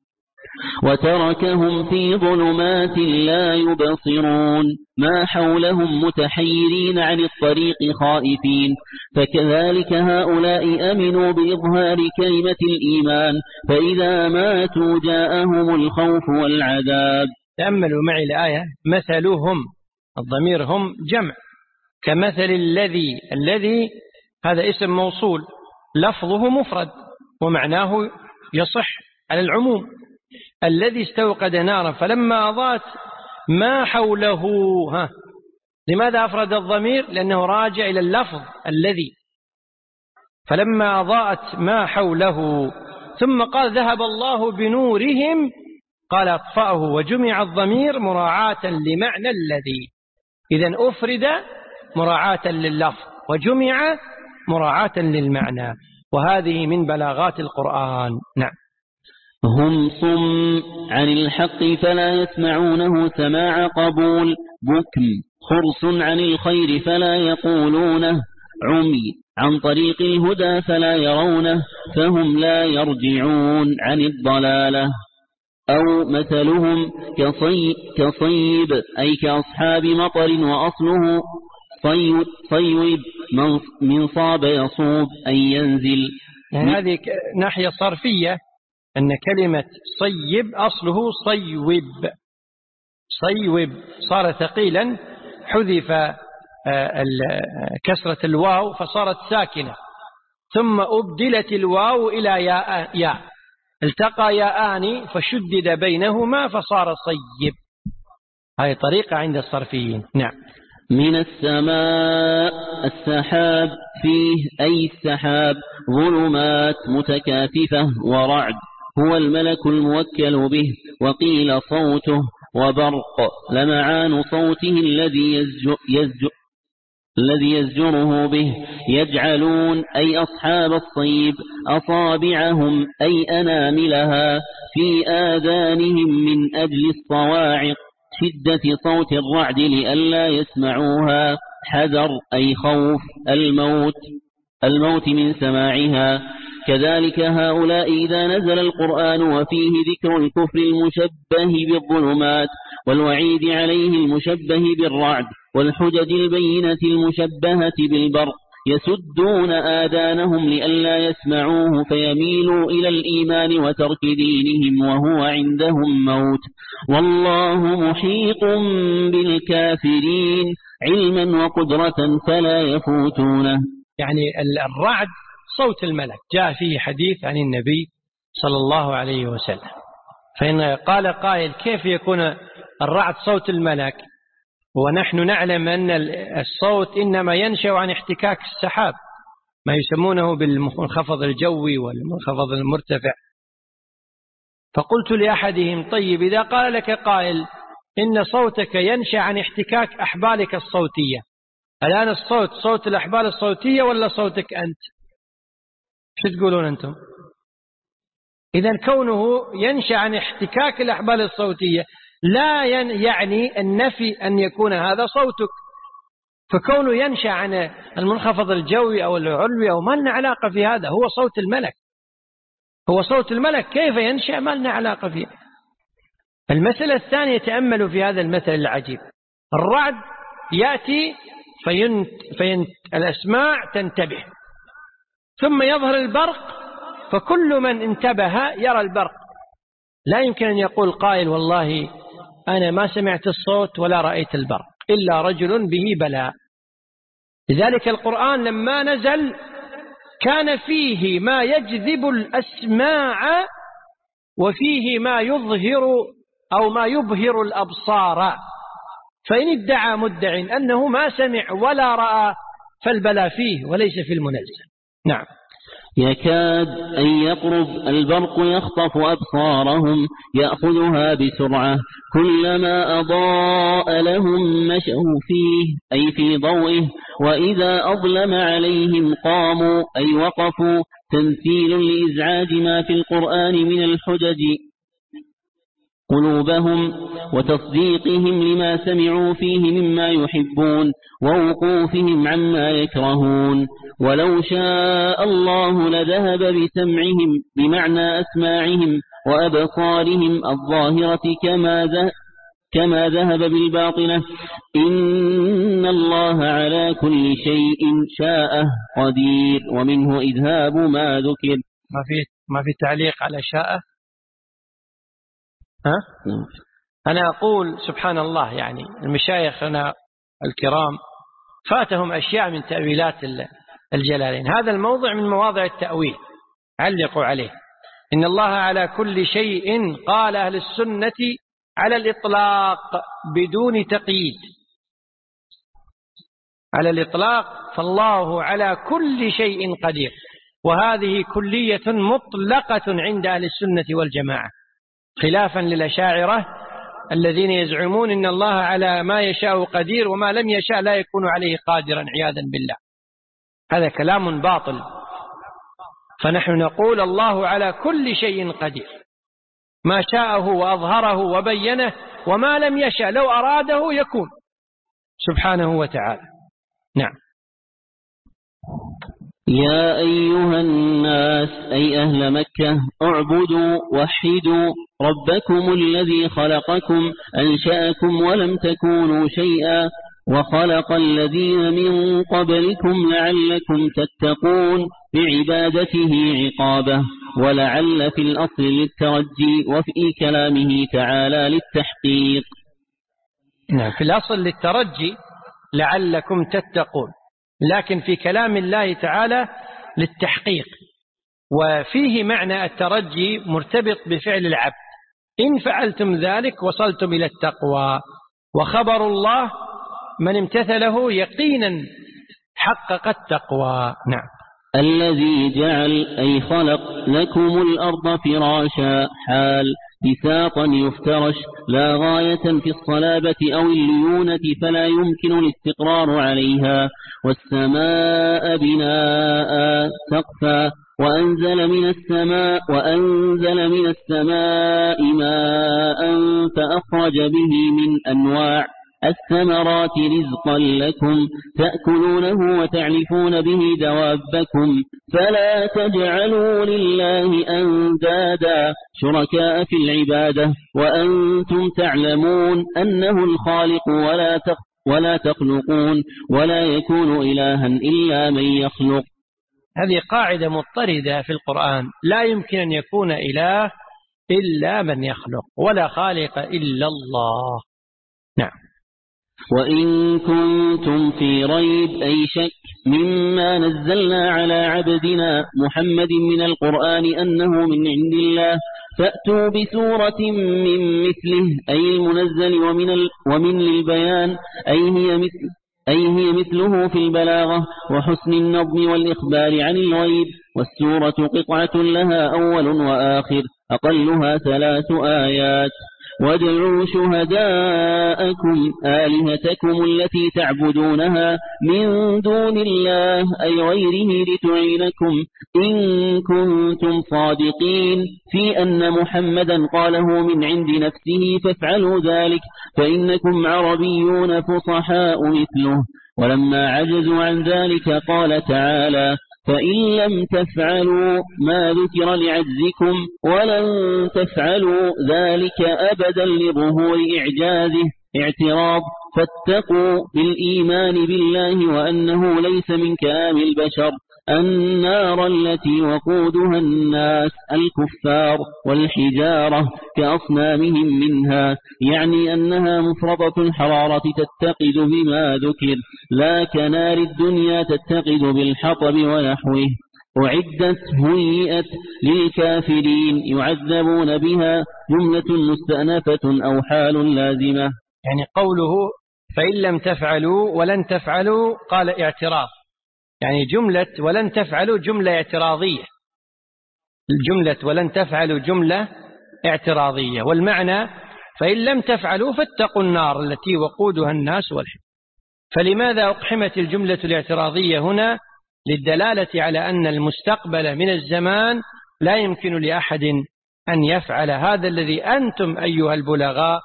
وتركهم في ظلمات لا يبصرون ما حولهم متحيرين عن الطريق خائفين. فكذلك هؤلاء أمنوا بإظهار كلمة الإيمان فإذا ماتوا جاءهم الخوف والعذاب. تأملوا معي الآية. مثلهم الضمير هم جمع كمثل الذي هذا اسم موصول لفظه مفرد ومعناه يصح على العموم. الذي استوقد نارا فلما أضاءت ما حوله. لماذا أفرد الضمير؟ لأنه راجع إلى اللفظ الذي. فلما أضاءت ما حوله ثم قال ذهب الله بنورهم قال أطفأه وجمع الضمير مراعاة لمعنى الذي. إذن أفرد مراعاة لللفظ وجمع مراعاة للمعنى، وهذه من بلاغات القرآن. نعم. هم صم عن الحق فلا يسمعونه سماع قبول بكم خرص عن الخير فلا يقولونه عمي عن طريق الهدى فلا يرونه فهم لا يرجعون عن الضلالة. أو مثلهم كصيب أي كأصحاب مطر وأصله صيب من صاب يصوب أي ينزل. يعني هذه ناحية صرفية أن كلمة صيب أصله صيب صار ثقيلا حذف كسرة الواو فصارت ساكنة ثم أبدلت الواو إلى ياء التقى ياءان فشدد بينهما فصار صيب. هذه طريقة عند الصرفيين. نعم. من السماء السحاب فيه أي السحاب ظلمات متكاثفة ورعد هو الملك الموكل به وقيل صوته وبرق لمعان صوته الذي يزجره به يجعلون أي أصحاب الصيب أصابعهم أي أناملها في آذانهم من أجل الصواعق شدة صوت الرعد لئلا يسمعوها حذر أي خوف الموت من سماعها. كذلك هؤلاء إذا نزل القرآن وفيه ذكر الكفر المشبه بالظلمات والوعيد عليه المشبه بالرعد والحجج البينة المشبهة بالبرق يسدون آذانهم لئلا يسمعوه فيميلوا إلى الإيمان وترك دينهم وهو عندهم موت والله محيط بالكافرين علما وقدرة فلا يفوتونه. يعني الرعد صوت الملك جاء فيه حديث عن النبي صلى الله عليه وسلم. فإن قال قائل كيف يكون الرعد صوت الملك ونحن نعلم أن الصوت إنما ينشأ عن احتكاك السحاب ما يسمونه بالمنخفض الجوي والمنخفض المرتفع. فقلت لأحدهم طيب إذا قال لك قائل إن صوتك ينشأ عن احتكاك أحبالك الصوتية، الآن الصوت صوت الأحبال الصوتية ولا صوتك أنت؟ شو تقولون أنتم؟ إذن كونه ينشأ عن احتكاك الأحبال الصوتية لا يعني النفي أن يكون هذا صوتك، فكونه ينشأ عن المنخفض الجوي أو العلوي أو ما لنا علاقة في هذا، هو صوت الملك، هو صوت الملك، كيف ينشأ ما لنا علاقة فيه. المسألة الثانية، تأملوا في هذا المثل العجيب. الرعد يأتي الأسماع تنتبه، ثم يظهر البرق، فكل من انتبه يرى البرق. لا يمكن أن يقول قائل والله أنا ما سمعت الصوت ولا رأيت البرق إلا رجل به بلاء. لذلك القرآن لما نزل كان فيه ما يجذب الأسماع وفيه ما يظهر أو ما يبهر الأبصار، فإن ادعى مدع أنه ما سمع ولا رأى فالبلاء فيه وليس في المنزل. نعم. يكاد أن يقرب البرق يخطف أبصارهم يأخذها بسرعة كلما أضاء لهم مشوا فيه أي في ضوئه، وإذا أظلم عليهم قاموا أي وقفوا، تمثيل لإزعاج ما في القرآن من الحجج قلوبهم وتصديقهم لما سمعوا فيه مما يحبون ووقوفهم عما يكرهون. ولو شاء الله لذهب بسمعهم بمعنى أسماعهم وأبصارهم الظاهرة كما ذهب بالباطنة، إن الله على كل شيء شاء قدير. ومنه إذهاب ما ذكر. ما في تعليق على شاء. أنا أقول سبحان الله، يعني المشايخنا الكرام فاتهم أشياء من تأويلات الجلالين. هذا الموضع من مواضع التأويل، علقوا عليه. إن الله على كل شيء، قال أهل السنة على الإطلاق بدون تقييد، على الإطلاق، فالله على كل شيء قدير، وهذه كلية مطلقة عند أهل السنة والجماعة، خلافا للأشاعرة الذين يزعمون إن الله على ما يشاء قدير وما لم يشاء لا يكون عليه قادرا عياذا بالله. هذا كلام باطل. فنحن نقول الله على كل شيء قدير، ما شاءه وأظهره وبينه، وما لم يشاء لو أراده يكون سبحانه وتعالى. نعم. يا أيها الناس أي أهل مكة اعبدوا وحدوا ربكم الذي خلقكم أنشأكم ولم تكونوا شيئا وخلق الذين من قبلكم لعلكم تتقون بعبادته عقابه، ولعل في الأصل للترجي وفي كلامه تعالى للتحقيق. نعم، في الأصل للترجي لعلكم تتقون، لكن في كلام الله تعالى للتحقيق، وفيه معنى الترجي مرتبط بفعل العبد. إن فعلتم ذلك وصلتم إلى التقوى، وخبر الله من امتثله يقينا حقق التقوى. نعم. الذي جعل أي خلق لكم الأرض فراشا حال بساطا يفترش لا غاية في الصلابة أو الليونة فلا يمكن الاستقرار عليها، والسماء بناء سقفا وأنزل من السماء ماء فأخرج به من أنواع الثمرات رزقا لكم تأكلونه وتعلفون به دوابكم، فلا تجعلوا لله أندادا شركاء في العبادة وأنتم تعلمون أنه الخالق ولا تخلقون ولا يكون إلها إلا من يخلق. هذه قاعدة مضطردة في القرآن، لا يمكن أن يكون إله إلا من يخلق، ولا خالق إلا الله. نعم. وإن كنتم في ريب أي شك مما نزلنا على عبدنا محمد من القرآن أنه من عند الله فأتوا بسورة من مثله أي المنزل ومن للبيان أي هي مثله في البلاغة وحسن النظم والإخبار عن الغيب. والسورة قطعة لها أول وآخر أقلها 3 آيات. وادعوا شهداءكم آلهتكم التي تعبدونها من دون الله أي غيره لتعينكم إن كنتم صادقين في أن محمدا قاله من عند نفسه فافعلوا ذلك فإنكم عربيون فصحاء مثله. ولما عجزوا عن ذلك قال تعالى فإن لم تفعلوا ما ذكر لعجزكم ولن تفعلوا ذلك أبدا لظهور إعجازه اعتراض فاتقوا بالإيمان بالله وأنه ليس من كلام البشر النار التي وقودها الناس الكفار والحجارة كأصنامهم منها يعني أنها مفرطة الحرارة تتقد بما ذكر لا كنار الدنيا تتقد بالحطب ونحوه. أعدت هيئت للكافرين يعذبون بها جملة مستأنفة أو حال لازمة. يعني قوله فإن لم تفعلوا ولن تفعلوا قال اعتراض، يعني جملة ولن تفعلوا جملة اعتراضية، الجملة ولن تفعلوا جملة اعتراضية، والمعنى فإن لم تفعلوا فاتقوا النار التي وقودها الناس والحجارة. فلماذا أقحمت الجملة الاعتراضية هنا؟ للدلالة على أن المستقبل من الزمان لا يمكن لأحد أن يفعل هذا الذي أنتم أيها البلغاء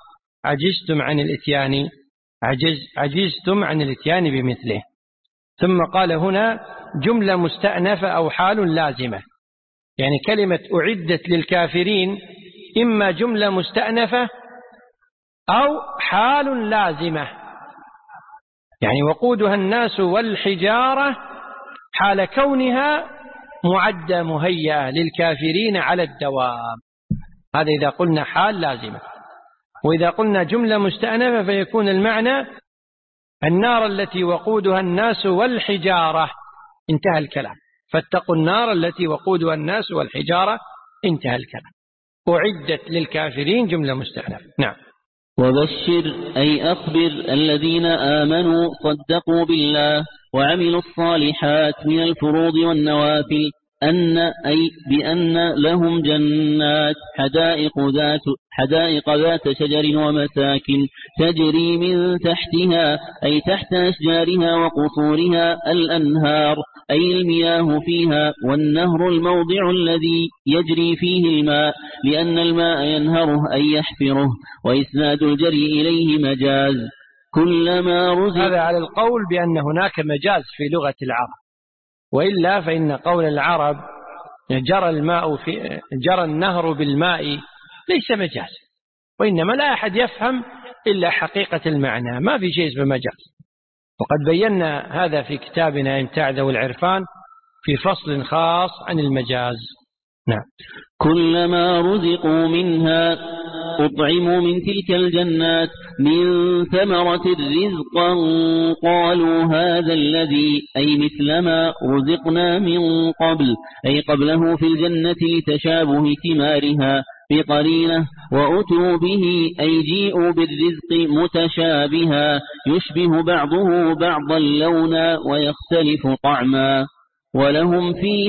عجزتم عن الاتيان بمثله. ثم قال هنا جملة مستأنفة أو حال لازمة، يعني كلمة أعدت للكافرين إما جملة مستأنفة أو حال لازمة، يعني وقودها الناس والحجارة حال كونها معدة مهيئة للكافرين على الدوام. هذا إذا قلنا حال لازمة. وإذا قلنا جملة مستأنفة فيكون المعنى النار التي وقودها الناس والحجارة، انتهى الكلام. فاتقوا النار التي وقودها الناس والحجارة، انتهى الكلام. أعدت للكافرين جملة مستأنفة. نعم. وبشر أي أخبر الذين آمنوا صدقوا بالله وعملوا الصالحات من الفروض والنوافل بأن لهم جنات حدائق ذات شجر ومساكن تجري من تحتها أي تحت أشجارها وقصورها الأنهار أي المياه فيها، والنهر الموضع الذي يجري فيه الماء لأن الماء ينهره أي يحفره، وإسناد الجري إليه مجاز. كلما رزق هذا على القول بأن هناك مجاز في لغة العرب، وإلا فإن قول العرب جرى النهر بالماء ليس مجاز، وإنما لا أحد يفهم إلا حقيقة المعنى، ما في شيء اسمه مجاز. وقد بينا هذا في كتابنا إمتاع ذوي العرفان في فصل خاص عن المجاز. نعم. كلما رزقوا منها أطعموا من تلك الجنات من ثمرة رزقا قالوا هذا الذي أي مثل ما رزقنا من قبل أي قبله في الجنة لتشابه ثمارها بقرينة، وأتوا به أي جيءوا بالرزق متشابها يشبه بعضه بعضا لونا ويختلف طعما. ولهم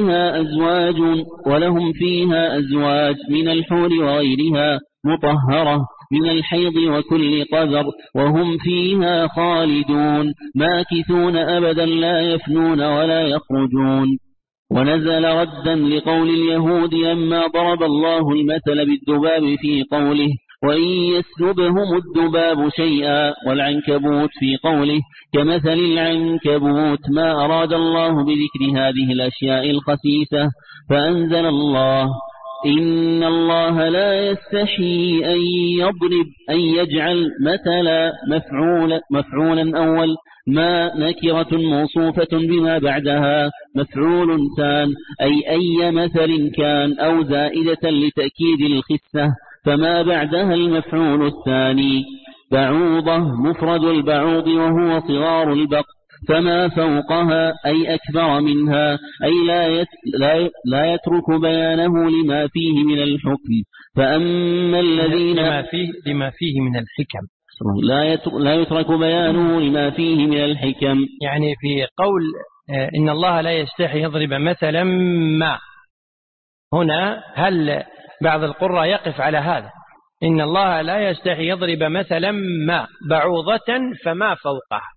فيها أزواج من الحور وغيرها مطهرة من الحيض وكل قذر وهم فيها خالدون ماكثون أبدا لا يفنون ولا يخرجون. ونزل ردا لقول اليهود لما ضرب الله المثل بالذباب في قوله وإن يسلبهم الذباب شيئا، والعنكبوت في قوله كمثل العنكبوت، ما أراد الله بذكر هذه الأشياء الخسيسة فأنزل الله إن الله لا يستحي أن يضرب أن يجعل مثلا مفعولا أول ما نكرة موصوفة بما بعدها مفعول ثان أي مثل كان أو زائدة لتأكيد الخسة فما بعدها المفعول الثاني. بعوضة مفرد البعوض وهو صغار البق، فما فوقها أي أكبر منها أي لا يترك بيانه لما فيه من الحكم. فأما الذين لما فيه من الحكم لا يترك بيانه لما فيه من الحكم، يعني في قول إن الله لا يستحي يضرب مثلا ما، هنا هل بعض القراء يقف على هذا إن الله لا يستحي يضرب مثلا ما بعوضة فما فوقها،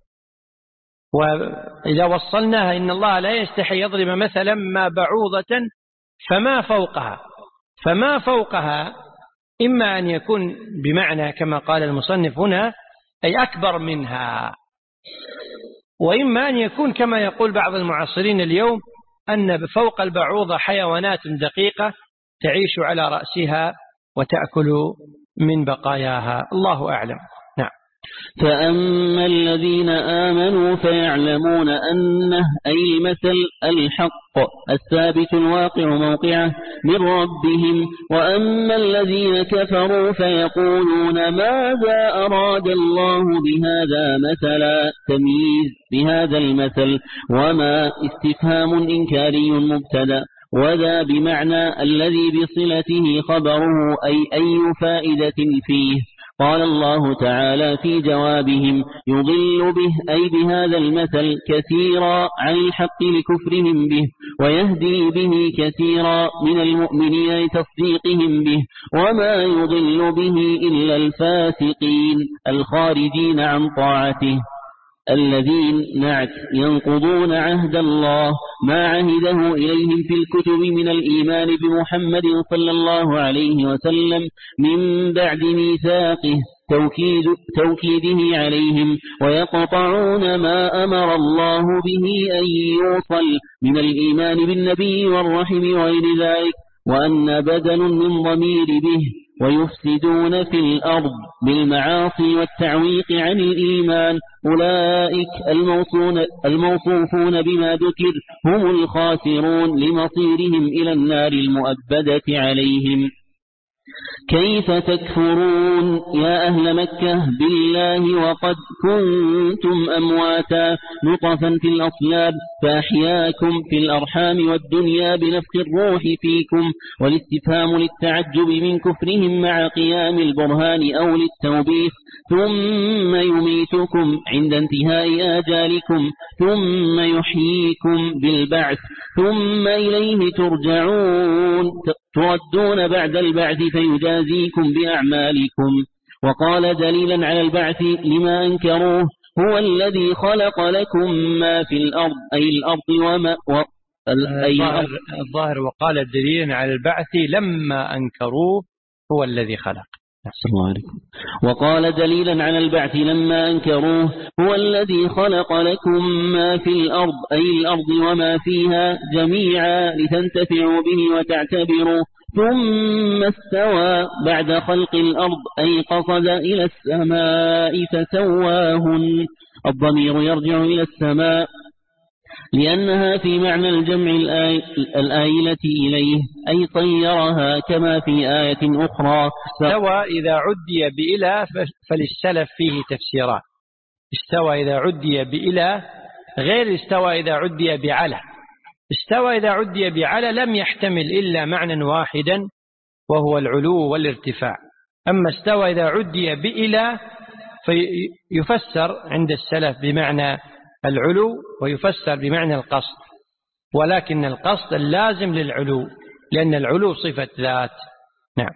وإذا وصلناها إن الله لا يستحي يضرب مثلا ما بعوضة فما فوقها، فما فوقها إما أن يكون بمعنى كما قال المصنف هنا أي أكبر منها، وإما أن يكون كما يقول بعض المعاصرين اليوم أن فوق البعوضة حيوانات دقيقة تعيش على رأسها وتأكل من بقاياها، الله أعلم. نعم. فأما الذين آمنوا فيعلمون أنه أي المثل الحق الثابت الواقع موقعه من ربهم، وأما الذين كفروا فيقولون ماذا أراد الله بهذا مثلا، تمييز بهذا المثل وما استفهام إنكاري مبتدأ، وذا بمعنى الذي بصلته خبره أي فائدة فيه. قال الله تعالى في جوابهم يضل به أي بهذا المثل كثيرا عن الحق لكفرهم به، ويهدي به كثيرا من المؤمنين لتصديقهم به، وما يضل به إلا الفاسقين الخارجين عن طاعته الذين ينقضون عهد الله ما عهده إليهم في الكتب من الإيمان بمحمد صلى الله عليه وسلم من بعد ميثاقه توكيده عليهم، ويقطعون ما أمر الله به أن يوصل من الإيمان بالنبي والرحم وغير ذلك، وأن بدل من ضمير به، ويفسدون في الأرض بالمعاصي والتعويق عن الإيمان، أولئك الموصوفون بما ذكر هم الخاسرون لمصيرهم إلى النار المؤبدة عليهم. كيف تكفرون يا أهل مكة بالله وقد كنتم أمواتا نطفا في الأصلاب فأحياكم في الأرحام والدنيا بنفخ الروح فيكم، والاستفهام للتعجب من كفرهم مع قيام البرهان أو للتوبيخ. ثم يميتكم عند انتهاء آجالكم ثم يحييكم بالبعث ثم إليه ترجعون تردون بعد البعث فيجازيكم بأعمالكم. وقال دليلا على البعث لما أنكروه هو الذي خلق لكم ما في الأرض أي الأرض وما الظاهر وقال دليلا على البعث لما أنكروه هو الذي خلق. وقال دليلا على البعث لما أنكروه هو الذي خلق لكم ما في الأرض أي الأرض وما فيها جميعا لتنتفعوا به وتعتبروا، ثم استوى بعد خلق الأرض أي قصد إلى السماء فسواهن. الضمير يرجع إلى السماء لأنها في معنى الجمع الآيلة إليه أي طيرها، كما في آية أخرى استوى إذا عدي بإله فللسلف فيه تفسيرات. استوى إذا عدي بإله غير استوى إذا عدي بعلى. استوى إذا عدي بعلى لم يحتمل إلا معنى واحدا وهو العلو والارتفاع، أما استوى إذا عدي بإله فيفسر عند السلف بمعنى العلو ويفسر بمعنى القصد، ولكن القصد اللازم للعلو لأن العلو صفة ذات. نعم.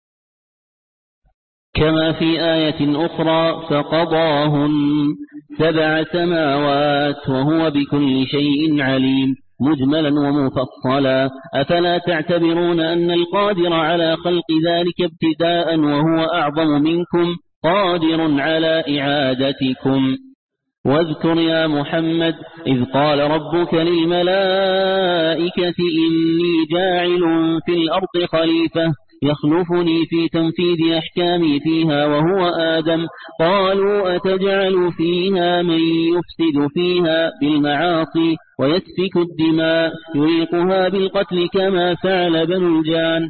كما في آية أخرى فقضاهن 7 سماوات وهو بكل شيء عليم مجملا ومفصلا. أفلا تعتبرون أن القادر على خلق ذلك ابتداء وهو أعظم منكم قادر على إعادتكم. واذكر يا محمد إذ قال ربك للملائكة إني جاعل في الأرض خليفة يخلفني في تنفيذ أحكامي فيها وهو آدم، قالوا أتجعل فيها من يفسد فيها بالمعاصي ويسفك الدماء يريقها بالقتل كما فعل بنو الجان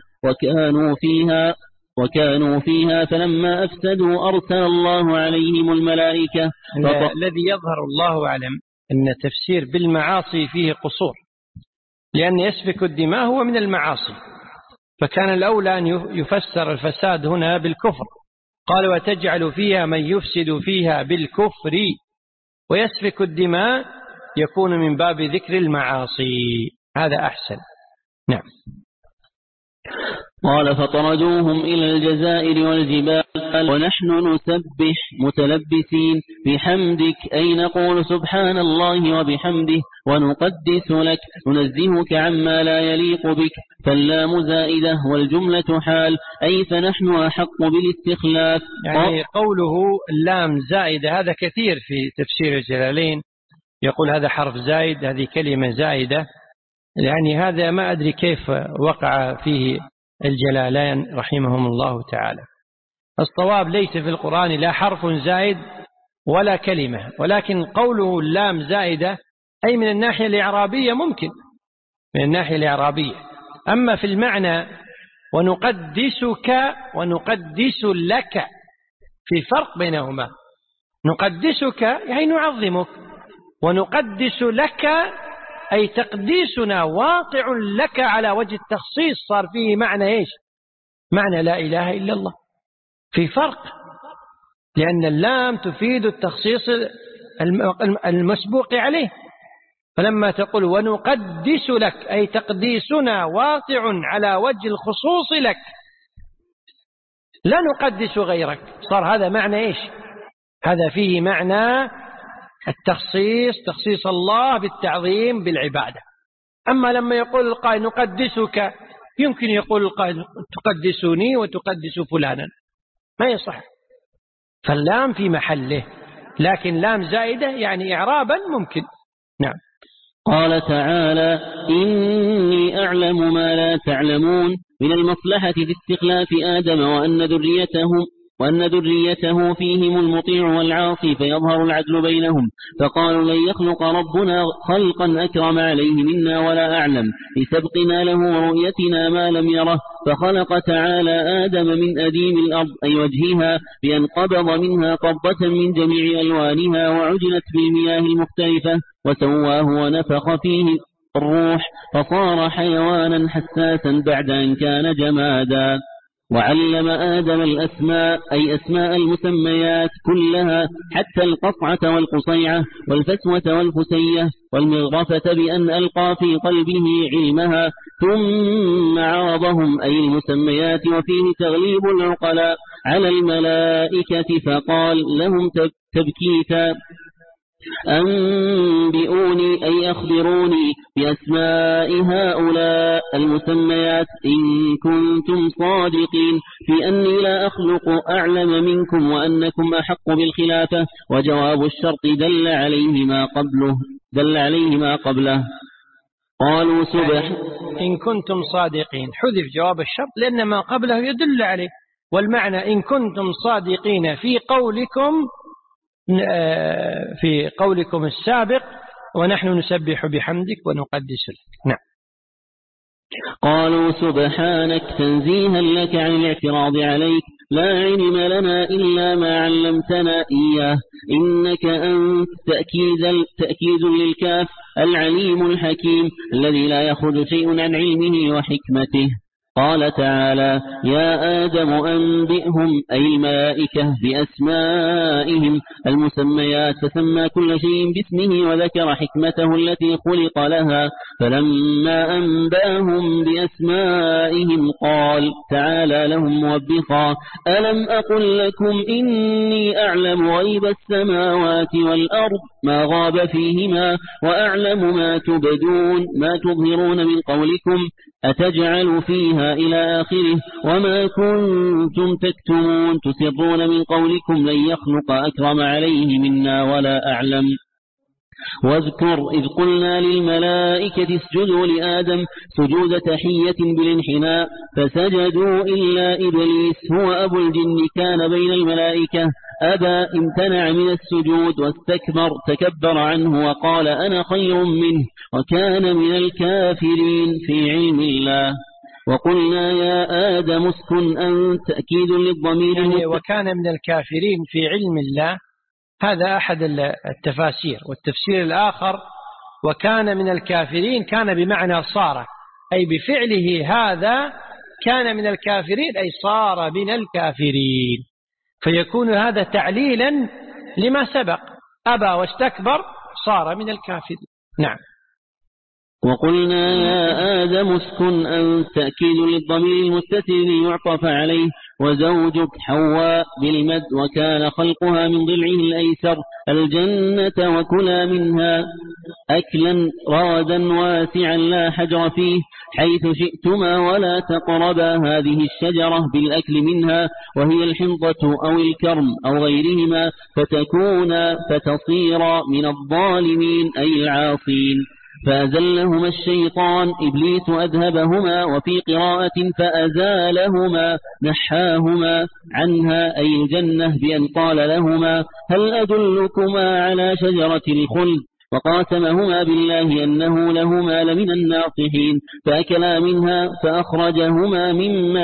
وكانوا فيها فلما أفسدوا أرسل الله عليهم الملائكة. الذي يظهر الله أعلم أن تفسير بالمعاصي فيه قصور، لأن يسفك الدماء هو من المعاصي، فكان الأولى أن يفسر الفساد هنا بالكفر. قالوا وتجعل فيها من يفسد فيها بالكفر ويسفك الدماء يكون من باب ذكر المعاصي، هذا أحسن. نعم. قال فطردوهم إلى الجزائر والجبال ونحن نسبح متلبسين بحمدك أي نقول سبحان الله وبحمده ونقدس لك ننزهك عما لا يليق بك. فاللام زائدة والجملة حال أي فنحن أحق بالاستخلاف. يعني قوله اللام زائدة هذا كثير في تفسير الجلالين، يقول هذا حرف زائد، هذه كلمة زائدة، يعني هذا ما أدري كيف وقع فيه الجلالين رحمهم الله تعالى. الصواب ليس في القرآن لا حرف زائد ولا كلمة، ولكن قوله اللام زائدة أي من الناحية الإعرابية ممكن، من الناحية الإعرابية. أما في المعنى ونقدسك ونقدس لك في فرق بينهما. نقدسك يعني نعظمك، ونقدس لك أي تقديسنا واقع لك على وجه التخصيص، صار فيه معنى إيش؟ معنى لا إله إلا الله. في فرق، لأن اللام تفيد التخصيص المسبوق عليه. فلما تقول ونقدس لك أي تقديسنا واقع على وجه الخصوص لك، لا نقدس غيرك، صار هذا معنى إيش؟ هذا فيه معنى التخصيص، تخصيص الله بالتعظيم بالعبادة. أما لما يقول القائل نقدسك، يمكن يقول القائل تقدسني وتقدس فلانا، ما يصح. فاللام في محله، لكن لام زائدة يعني إعرابا ممكن. نعم. قال تعالى إني أعلم ما لا تعلمون من المصلحة في استخلاف آدم وأن ذريته فيهم المطيع والعاصي فيظهر العدل بينهم. فقالوا لن يخلق ربنا خلقا أكرم عليه منا ولا أعلم لسبقنا له ورؤيتنا ما لم يره. فخلق تعالى آدم من أديم الأرض أي وجهها بأن قبض منها قبضة من جميع ألوانها وعجنت بالمياه المختلفة وسواه ونفخ فيه الروح فصار حيوانا حساسا بعد أن كان جمادا. وعلم آدم الأسماء أي أسماء المسميات كلها حتى القصعة والقصيعة والفسوة والفسية والمغرفة بأن ألقى في قلبه علمها ثم عرضهم أي المسميات وفيه تغليب العقلاء على الملائكة فقال لهم تبكيتا أنبئوني أي أخبروني بأسماء هؤلاء المسميات إن كنتم صادقين في أني لا أخلق أعلم منكم وأنكم أحق بالخلافة. وجواب الشرط دل عليه ما قبله. قالوا سبح إن كنتم صادقين، حذف جواب الشرط لأن ما قبله يدل عليه، والمعنى إن كنتم صادقين في قولكم السابق ونحن نسبح بحمدك ونقدس لك. نعم. قالوا سبحانك تنزيها لك عن الاعتراض عليك لا علم لنا إلا ما علمتنا إياه إنك أنت تأكيد للكاف العليم الحكيم الذي لا يخرج شيء عن علمه وحكمته. قال تعالى يا آدم أنبئهم أي الملائكة بأسمائهم المسميات فسمى كل شيء باسمه وذكر حكمته التي خلق لها. فلما أنبأهم بأسمائهم قال تعالى لهم موبخا ألم أقل لكم إني أعلم غيب السماوات والأرض ما غاب فيهما وأعلم ما تبدون ما تظهرون من قولكم أتجعل فيها إلى آخره وما كنتم تكتمون تسرون من قولكم لن يخلق أكرم عليه منا ولا أعلم. واذكر إذ قلنا للملائكة اسجدوا لآدم سجود تحية بالانحناء فسجدوا إلا إبليس هو أبو الجن كان بين الملائكة أبى امتنع من السجود واستكبر تكبر عنه وقال أنا خير منه وكان من الكافرين في علم الله. وقلنا يا آدم اسكن أنت تأكيد للضمير يعني وكان من الكافرين في علم الله، هذا أحد التفاسير. والتفسير الآخر وكان من الكافرين كان بمعنى صار، أي بفعله هذا كان من الكافرين أي صار من الكافرين، فيكون هذا تعليلا لما سبق أبى واستكبر صار من الكافرين. نعم. وقلنا يا آدم اسكن، أن تأكيد للضمير المستتر ليعطف عليه، وزوجك حواء بالمد، وكان خلقها من ضلعه الأيسر الجنة، وكلا منها أكلا رغدا واسعا لا حجر فيه حيث شئتما، ولا تقربا هذه الشجرة بالأكل منها، وهي الحنطة أو الكرم أو غيرهما، فتصيرا من الظالمين أي العاصين. فأزلهما الشيطان، إبليس أذهبهما، وفي قراءة فأزالهما نحاهما عنها أي الجنة، بأن قال لهما هل أدلكما على شجرة الخلد، وقاسمهما بالله أنه لهما لمن الناصحين، فأكلا منها فأخرجهما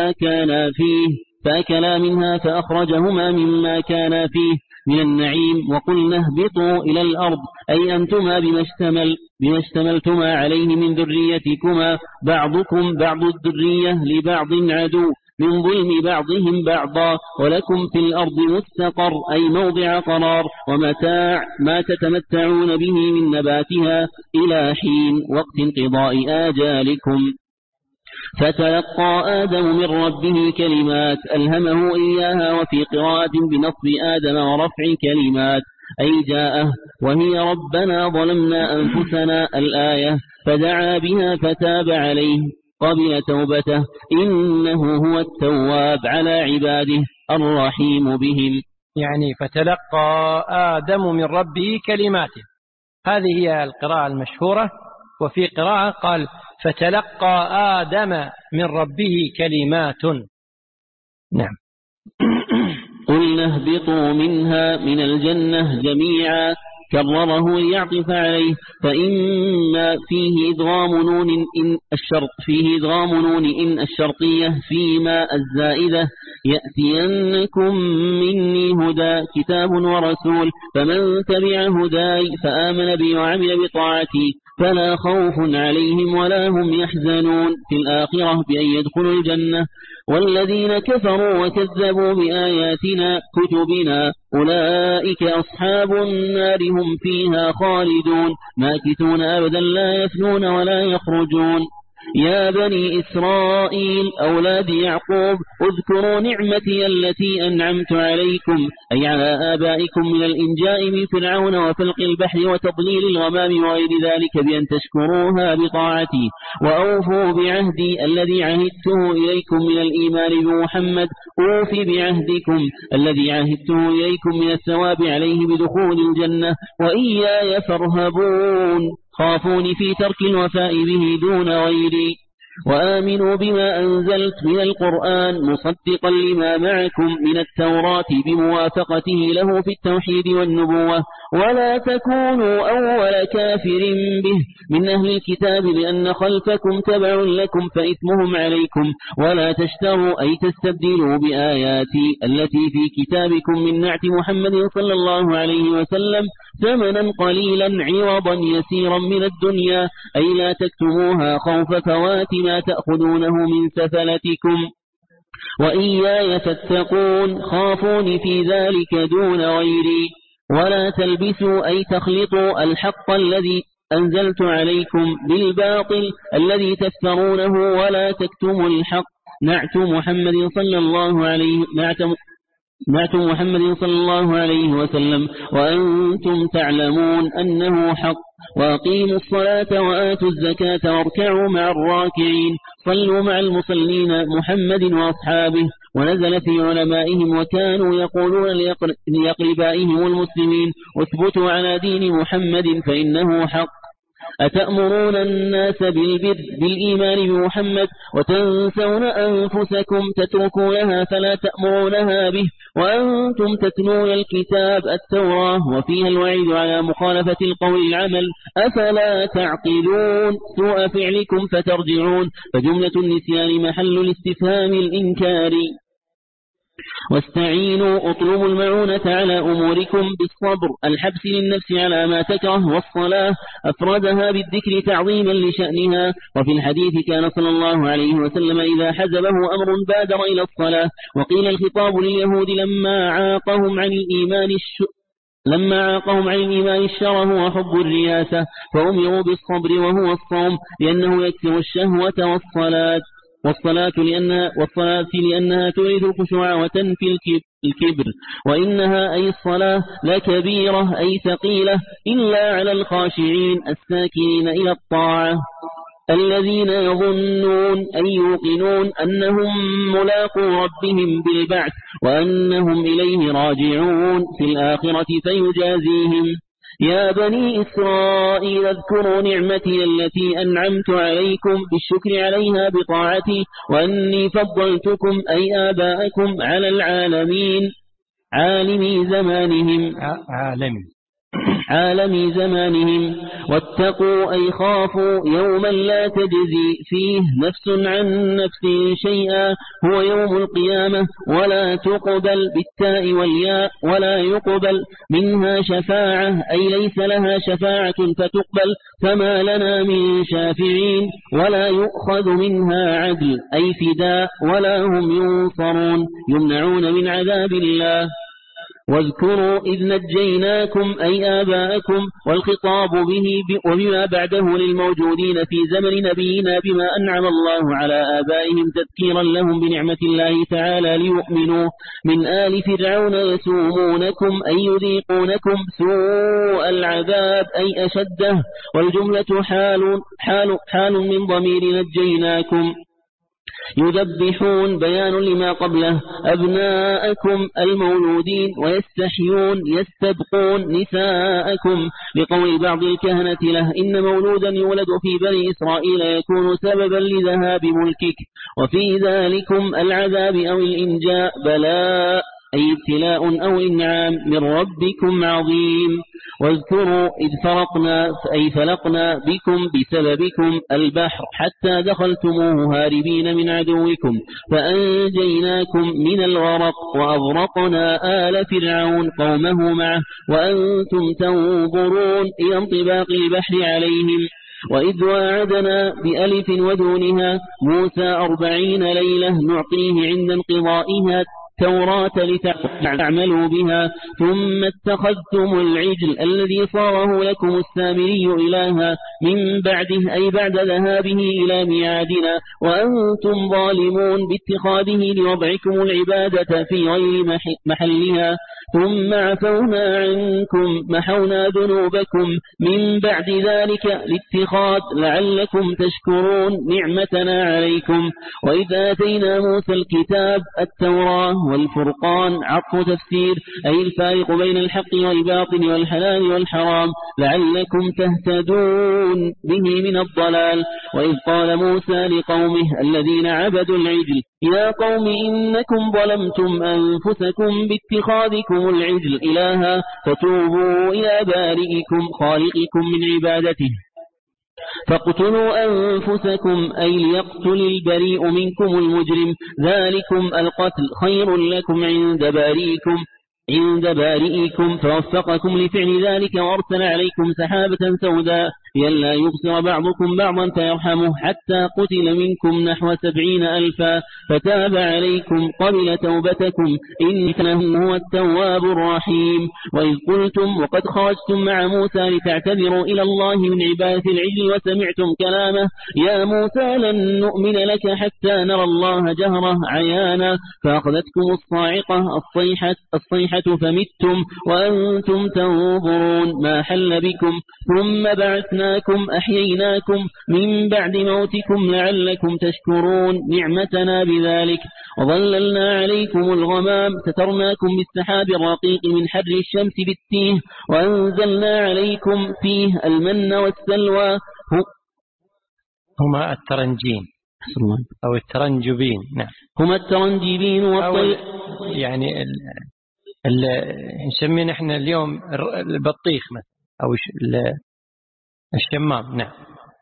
مما كان فيه من النعيم، وقلنا اهبطوا إلى الأرض، أي أنتما بما اشتملتما عليه من ذريتكما، بعضكم بعض الذرية لبعض عدو، من ظلم بعضهم بعضا، ولكم في الأرض مستقر أي موضع قرار، ومتاع ما تتمتعون به من نباتها إلى حين وقت انقضاء آجالكم. فتلقى آدم من ربه كلمات ألهمه إياها، وفي قراءة بنصب آدم ورفع كلمات أي جاءه، وهي ربنا ظلمنا أنفسنا الآية، فدعا بها فتاب عليه قبل توبته، إنه هو التواب على عباده الرحيم بهم. يعني فتلقى آدم من ربه كلماته، هذه هي القراءة المشهورة. وفي قراءة قال فتلقى آدم من ربه كلمات. نعم. قلنا اهبطوا منها من الجنة جميعا، كرره ليعطف عليه، فإما فيه إدغام نون إن الشرطية فيما الزائدة، يأتينكم مني هدى كتاب ورسول، فمن تبع هداي فآمن بي وعمل بطاعتي فلا خوف عليهم ولا هم يحزنون في الآخرة بأن يدخلوا الجنة. والذين كفروا وكذبوا بآياتنا كتبنا أولئك أصحاب النار هم فيها خالدون ماكثون أبدا لا يفنون ولا يخرجون. يا بني إسرائيل أولاد يعقوب اذكروا نعمتي التي أنعمت عليكم، أي على آبائكم، من الإنجاء من فرعون وفلق البحر وتضليل الغمام وغير ذلك، بأن تشكروها بطاعتي، وأوفوا بعهدي الذي عهدته إليكم من الإيمان بمحمد، أوفي بعهدكم الذي عهدته إليكم من الثواب عليه بدخول الجنة، وإياي فارهبون، خافوني في ترك الوفاء به دون غيري. وآمنوا بما أنزلت من القرآن مصدقا لما معكم من التوراة بموافقته له في التوحيد والنبوة، ولا تكونوا أول كافر به من أهل الكتاب، لأن خلفكم تبع لكم فإثمهم عليكم، ولا تشتروا أي تستبدلوا بآياتي التي في كتابكم من نعت محمد صلى الله عليه وسلم ثمنا قليلا عوضا يسيرا من الدنيا، أي لا تكتموها خوف فوات ما تأخذونه من سفلتكم. وإياي فاتقون، خافوني في ذلك دون غيري. ولا تلبسوا أي تخلطوا الحق الذي أنزلت عليكم بالباطل الذي تفترونه، ولا تكتموا الحق. نعت محمد صلى الله عليه وسلم وأنتم تعلمون أنه حق. وأقيموا الصلاة وآتوا الزكاة واركعوا مع الراكعين، صلوا مع المصلين محمد وأصحابه. ونزل في علمائهم وكانوا يقولون لأقربائهم المسلمين اثبتوا على دين محمد فإنه حق. أتأمرون الناس بالبر بالإيمان بمحمد وتنسون أنفسكم تتركونها فلا تأمرونها به، وأنتم تتلون الكتاب التوراة وفيها الوعيد على مخالفة القول العمل، أفلا تعقلون؟ سوء فعلكم فترجعون، فجملة النسيان محل الاستفهام الإنكاري. واستعينوا اطلبوا المعونة على أموركم بالصبر، الحبس للنفس على ما تكره، والصلاة أفردها بالذكر تعظيما لشأنها. وفي الحديث كان صلى الله عليه وسلم إذا حزبه أمر بادر إلى الصلاة. وقيل الخطاب لليهود لما عاقهم عن الإيمان لما عاقهم عن الإيمان الشره وحب الرياسة فأمروا بالصبر وهو الصوم لأنه يكسر الشهوة والصلاة لأنها تورث الخشوع وتنفي الكبر وإنها أي الصلاة لكبيرة أي ثقيلة إلا على الخاشعين الساكنين إلى الطاعة الذين يظنون أي يوقنون أنهم ملاقو ربهم بالبعث وأنهم إليه راجعون في الآخرة فيجازيهم. يا بني إسرائيل اذكروا نعمتي التي أنعمت عليكم بالشكر عليها بطاعتي وأني فضلتكم أي آباءكم على العالمين عالمي زمانهم واتقوا أي خافوا يوما لا تجزي فيه نفس عن نفس شيئا هو يوم القيامة ولا تقبل بالتاء والياء ولا يقبل منها شفاعة أي ليس لها شفاعة فتقبل فما لنا من شافعين ولا يؤخذ منها عدل أي فداء ولا هم ينصرون يمنعون من عذاب الله. واذكروا إذ نجيناكم أي آباءكم والخطاب به وبما بعده للموجودين في زمن نبينا بما أنعم الله على آبائهم تذكيرا لهم بنعمة الله تعالى ليؤمنوا من آل فرعون يسومونكم أي يذيقونكم سوء العذاب أي أشده والجملة حال من ضمير نجيناكم يذبحون بيان لما قبله أبناءكم المولودين ويستحيون يستبقون نساءكم لقول بعض الكهنة له إن مولودا يولد في بني إسرائيل يكون سببا لذهاب ملكك وفي ذلكم العذاب أو الإنجاء بلاء أي ابتلاء أو إنعام من ربكم عظيم. واذكروا إذ فلقنا بكم بسببكم البحر حتى دخلتموه هاربين من عدوكم فأنجيناكم من الغرق وأغرقنا آل فرعون قومه معه وأنتم تنظرون إلى انطباق البحر عليهم. وإذ واعدنا بألف ودونها موسى 40 ليلة نعطيه عند انقضائها التوراة لتعملوا بها ثم اتخذتم العجل الذي صاره لكم السامري إلها من بعده أي بعد ذهابه إلى ميعادنا وأنتم ظالمون باتخاذه لوضعكم العبادة في غير محلها ثم عفونا عنكم محونا ذنوبكم من بعد ذلك لاتخاذ لعلكم تشكرون نعمتنا عليكم. وإذ آتينا موسى الكتاب التوراة والفرقان عطف تفسير أي الفارق بين الحق والباطل والحلال والحرام لعلكم تهتدون به من الضلال. وإذ قال موسى لقومه الذين عبدوا العجل يا قوم إنكم ظلمتم أنفسكم باتخاذكم العجل إلها فتوبوا إلى بارئكم خالقكم من عبادته فاقتلوا أنفسكم أي ليقتل البريء منكم المجرم ذلكم القتل خير لكم عند بارئكم فوفقكم لفعل ذلك وأرسل عليكم سحابة سوداء لئلا يبصر بعضكم بعضا فيرحمه حتى قتل منكم نحو 70,000 فتاب عليكم قبل توبتكم إنه هو التواب الرحيم. وإذ قلتم وقد خرجتم مع موسى لتعتذروا إلى الله من عبادة العجل وسمعتم كلامه يا موسى لن نؤمن لك حتى نرى الله جهرة عيانا فأخذتكم الصاعقة الصيحة فمتم وأنتم تنظرون ما حل بكم ثم بعثناكم أحييناكم من بعد موتكم لعلكم تشكرون نعمتنا بذلك. وظللنا عليكم الغمام سترناكم بالسحاب الرقيق من حر الشمس بالتيه وأنزلنا عليكم فيه المن والسلوى هما الترنجين أو الترنجبين. نعم هما الترنجبين والطير يعني نسميه نحن اليوم البطيخ أو الشمام. نعم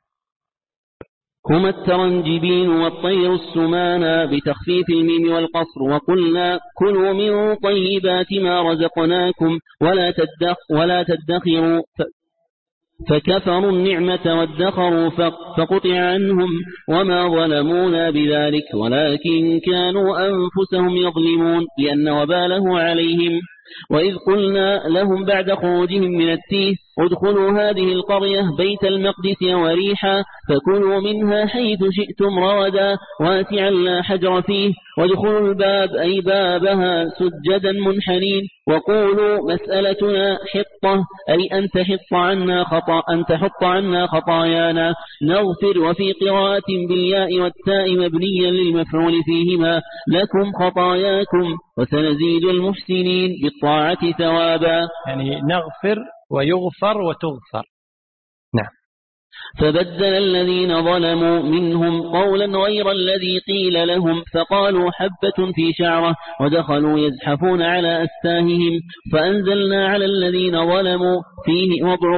هما الترنجبين والطير السمان بتخفيف الميم والقصر وقلنا كلوا من طيبات ما رزقناكم ولا تدخروا فكفروا النعمة وادخروا فقطع عنهم وما ظلمونا بذلك ولكن كانوا أنفسهم يظلمون لأن وباله عليهم وإذ قلنا لهم بعد خروجهم من التيه ادخلوا هذه القرية بيت المقدس وريحا فكلوا منها حيث شئتم رغدا واسعا لا حجر فيه وادخلوا الباب أي بابها سجدا منحنين وقولوا مسألتنا حطة أي أن تحط عنا خطايانا نغفر. وفي قراءة بالياء والتاء مبنيا للمفعول فيهما لكم خطاياكم وسنزيد المحسنين بالطاعة ثوابا، يعني نغفر ويغفر وتغفر. نعم. فبدل الذين ظلموا منهم قولا غير الذي قيل لهم فقالوا حبة في شعرة ودخلوا يزحفون على أستاههم فأنزلنا على الذين ظلموا فيه وضع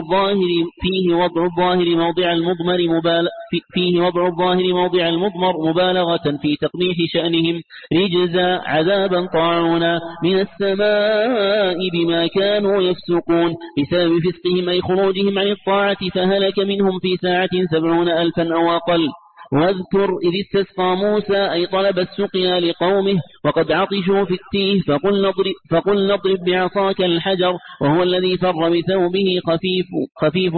المضمر مبالغة في تقبيح شأنهم رجزا عذابا طاعونا من السماء بما كانوا يفسقون بسبب فسقهم أي خروجهم عن الطاعة فهلك منهم في ساعة 70,000 أو أقل. واذكر إذ استسقى موسى أي طلب السقيا لقومه وقد عطشوا في التيه فقل نضرب بعصاك الحجر وهو الذي فر بثوبه خفيف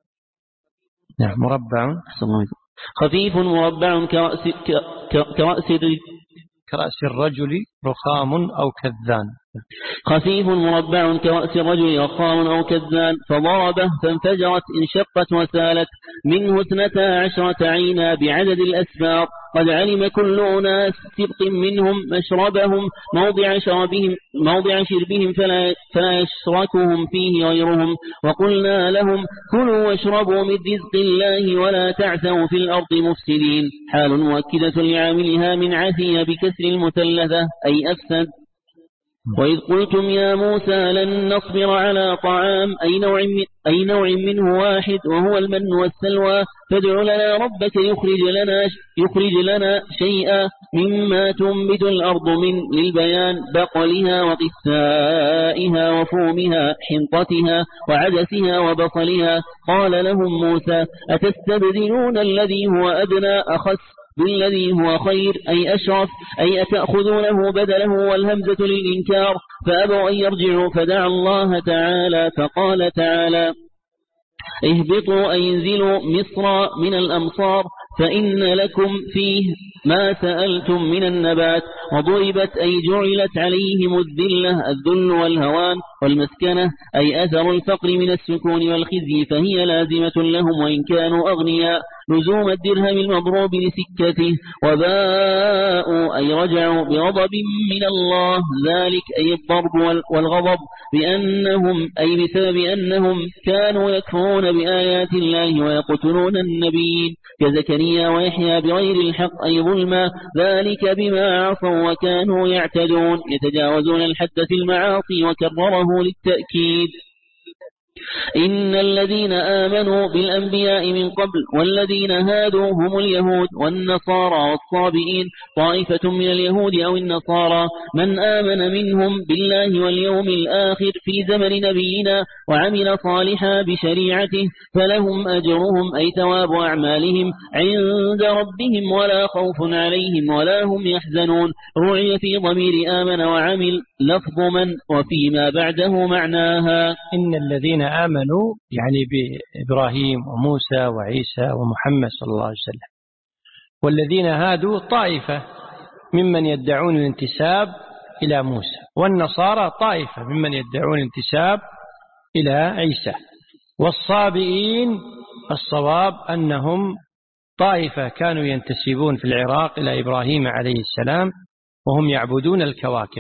مربع كرأس الرجل رخام أو كذان. خفيف مربع كرأس الرجل رخام أو كذان فضربه فانفجرت انشقت وسالت منه 12 عينا بعدد الأسفار قد علم كل أناس سبط منهم مشربهم موضع شربهم فلا يشركهم فيه غيرهم وقلنا لهم كلوا واشربوا من رزق الله ولا تعثوا في الأرض مفسدين حال مؤكدة لعاملها من عثي بكسر المثلثة أي أفسد. وإذ قلتم يا موسى لن نصبر على طعام أي نوع منه واحد وهو المن والسلوى فادع لنا ربك يخرج لنا شيئا مما تنبت الأرض من للبيان بقلها وقثائها وفومها حنطتها وعدسها وبصلها قال لهم موسى أتستبدلون الذي هو أدنى أخس بالذي هو خير أي أشرف أي أتأخذونه بدله والهمزة للإنكار فأبوا أن يرجعوا فدعا الله تعالى فقال تعالى اهبطوا أي انزلوا مصر من الأمصار فإن لكم فيه ما سألتم من النبات وضربت أي جعلت عليهم الذل والهوان والمسكنة أي أثر الفقر من السكون والخزي فهي لازمة لهم وإن كانوا أغنياء لزوم الدرهم المضروب لسكته وباءوا أي رجعوا بغضب من الله ذلك أي الضرب والغضب بسبب أنهم كانوا يكفرون بآيات الله ويقتلون النبيين كزكريا ويحيى بغير الحق أي ظلما ذلك بما عصوا وكانوا يعتدون يتجاوزون الحد في المعاصي وكرره للتأكيد. إن الذين آمنوا بالأنبياء من قبل والذين هادوا هم اليهود والنصارى والصابئين طائفة من اليهود أو النصارى من آمن منهم بالله واليوم الآخر في زمن نبينا وعمل صالحا بشريعته فلهم أجرهم أي ثواب أعمالهم عند ربهم ولا خوف عليهم ولا هم يحزنون رعي في ضمير آمن وعمل لفظ من وفيما بعده معناها. إن الذين آمنوا يعني بإبراهيم وموسى وعيسى ومحمد صلى الله عليه وسلم والذين هادوا طائفة ممن يدعون الانتساب إلى موسى والنصارى طائفة ممن يدعون الانتساب إلى عيسى والصابئين الصواب أنهم طائفة كانوا ينتسبون في العراق إلى إبراهيم عليه السلام وهم يعبدون الكواكب.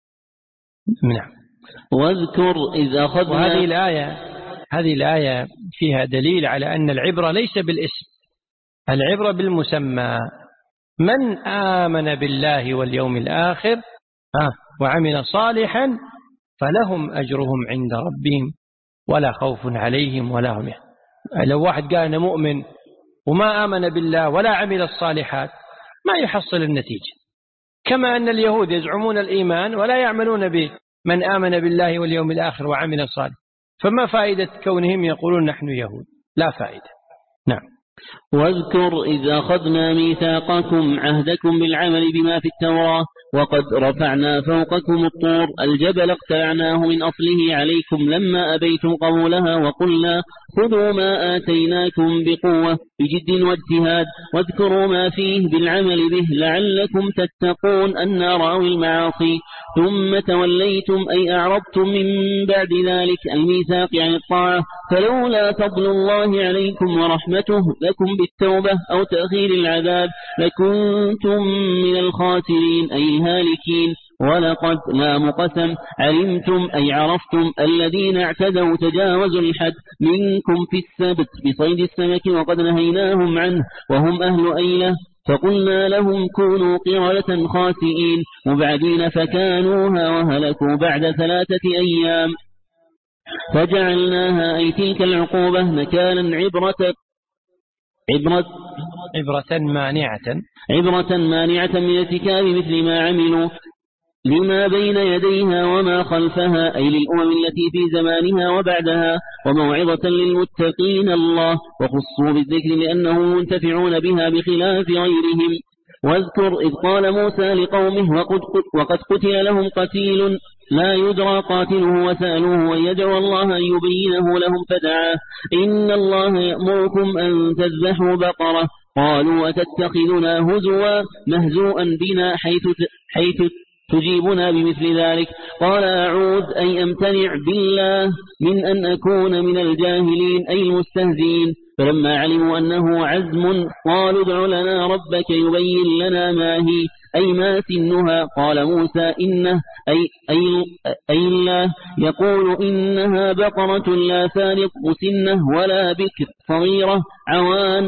نعم. واذكر إذا أخذنا هذه الآية فيها دليل على أن العبرة ليس بالاسم العبرة بالمسمى من آمن بالله واليوم الآخر وعمل صالحا فلهم أجرهم عند ربهم ولا خوف عليهم ولا هم يحزنون. لو واحد قال أنا مؤمن وما آمن بالله ولا عمل الصالحات ما يحصل النتيجة كما أن اليهود يزعمون الإيمان ولا يعملون به من آمن بالله واليوم الآخر وعمل صالح فما فائدة كونهم يقولون نحن يهود لا فائدة. نعم. واذكر إذا أخذنا ميثاقكم عهدكم بالعمل بما في التوراة وقد رفعنا فوقكم الطور الجبل اقتلعناه من أصله عليكم لما أبيتم قبولها وقلنا خذوا ما آتيناكم بقوة بجد واجتهاد واذكروا ما فيه بالعمل به لعلكم تتقون النار أو المعاصي ثم توليتم أي أعرضتم من بعد ذلك الميثاق عن الطاعة فلولا فضل الله عليكم ورحمته لكم بالتوبة أو تأخير العذاب لكنتم من الخاسرين أي الهالكين. ولقد لام قسم علمتم أي عرفتم الذين اعتدوا تجاوزوا الحد منكم في السبت بصيد السمك وقد نهيناهم عنه وهم أهل أيلة فقلنا لهم كونوا قردة خاسئين مبعدين فكانوها وهلكوا بعد 3 أيام فجعلناها أي تلك العقوبة نكالا عبرة مانعة من ارتكاب مثل ما عملوا لما بين يديها وما خلفها أي للأمم التي في زمانها وبعدها وموعظة للمتقين الله وخصوا بالذكر لأنهم منتفعون بها بخلاف غيرهم. واذكر إذ قال موسى لقومه وقد قتل لهم قتيل لا يدرى قاتله وسألوه أن يدعو الله أن يبينه لهم فدعاه إن الله يأمركم أن تذبحوا بقرة قالوا أتتخذنا هزوا مهزوءا بنا حيث تجيبنا بمثل ذلك قال أعوذ أي أمتنع بالله من أن أكون من الجاهلين أي المستهزئين فلما علموا أنه عزم قالوا ادع لنا ربك يبين لنا ما هي أي ما سنها قال موسى إنه أي الله يقول إنها بقرة لا فارق مسنة ولا بكر صغيرة عوان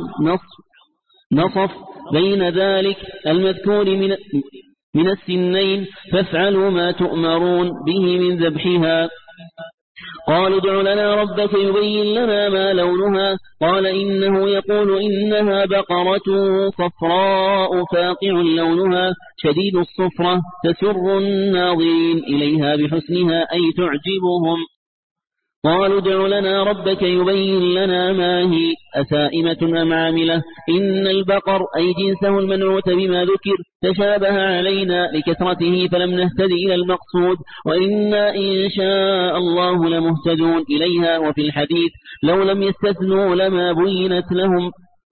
نصف بين ذلك المذكور من السنين فافعلوا ما تؤمرون به من ذبحها قالوا ادع لنا ربك يبين لنا ما لونها قال إنه يقول إنها بقرة صفراء فاقع لونها شديد الصفرة تسر الناظرين إليها بحسنها أي تعجبهم قالوا ادع لنا ربك يبين لنا ما هي أسائمة أم عاملة إن البقر أي جنسه المنعوت بما ذكر تشابه علينا لكثرته فلم نهتد إلى المقصود وإنا إن شاء الله لمهتدون إليها. وفي الحديث لو لم يستثنوا لما بينت لهم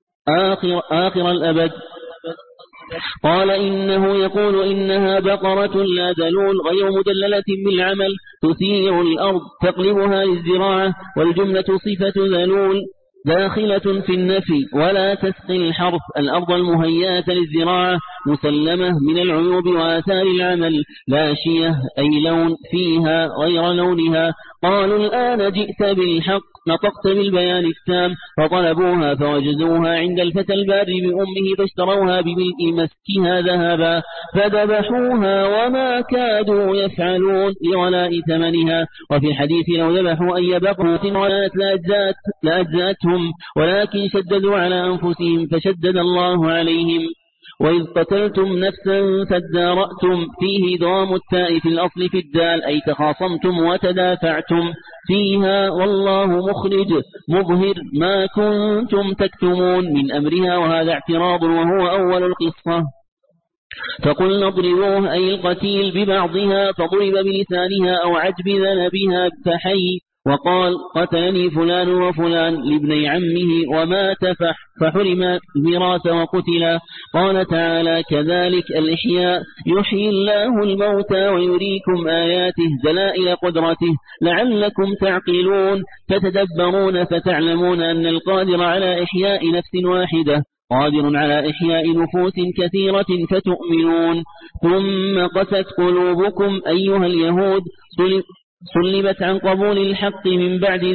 آخر الأبد قال إنه يقول إنها بقرة لا ذلول غير مدللة بالعمل تثير الأرض تقلبها للزراعة والجملة صفة ذلول داخلة في النفي ولا تسقي الحرث الأرض المهيئة للزراعة مسلمة من العيوب وآثار العمل لاشية أي لون فيها غير لونها قالوا الآن جئت بالحق نطقت بالبيان التام فطلبوها فوجدوها عند الفتى البار بأمه فاشتروها بملء مسكها ذهبا فذبحوها وما كادوا يفعلون لولاء ثمنها. وفي الحديث لو ذبحوا أي بقرة ولانت لأجزأتهم ولكن شددوا على أنفسهم فشدد الله عليهم. وإذ قتلتم نفسا فادارأتم فيه دوام التاء في الأصل في الدال أي تخاصمتم وتدافعتم فيها والله مخرج مظهر ما كنتم تكتمون من أمرها وهذا اعتراض وهو أول القصة فقلنا اضربوه أي القتيل ببعضها فضرب بلسانها أو عجب ذنبها فحي وقال قتلني فلان وفلان لابني عمه ومات فحرم الميراث وقتلا. قال تعالى كذلك الإحياء يحيي الله الموتى ويريكم آياته دلائل قدرته لعلكم تعقلون فتدبرون فتعلمون أن القادر على إحياء نفس واحدة قادر على إحياء نفوس كثيرة فتؤمنون. ثم قست قلوبكم أيها اليهود صلبت عن قبول الحق من بعد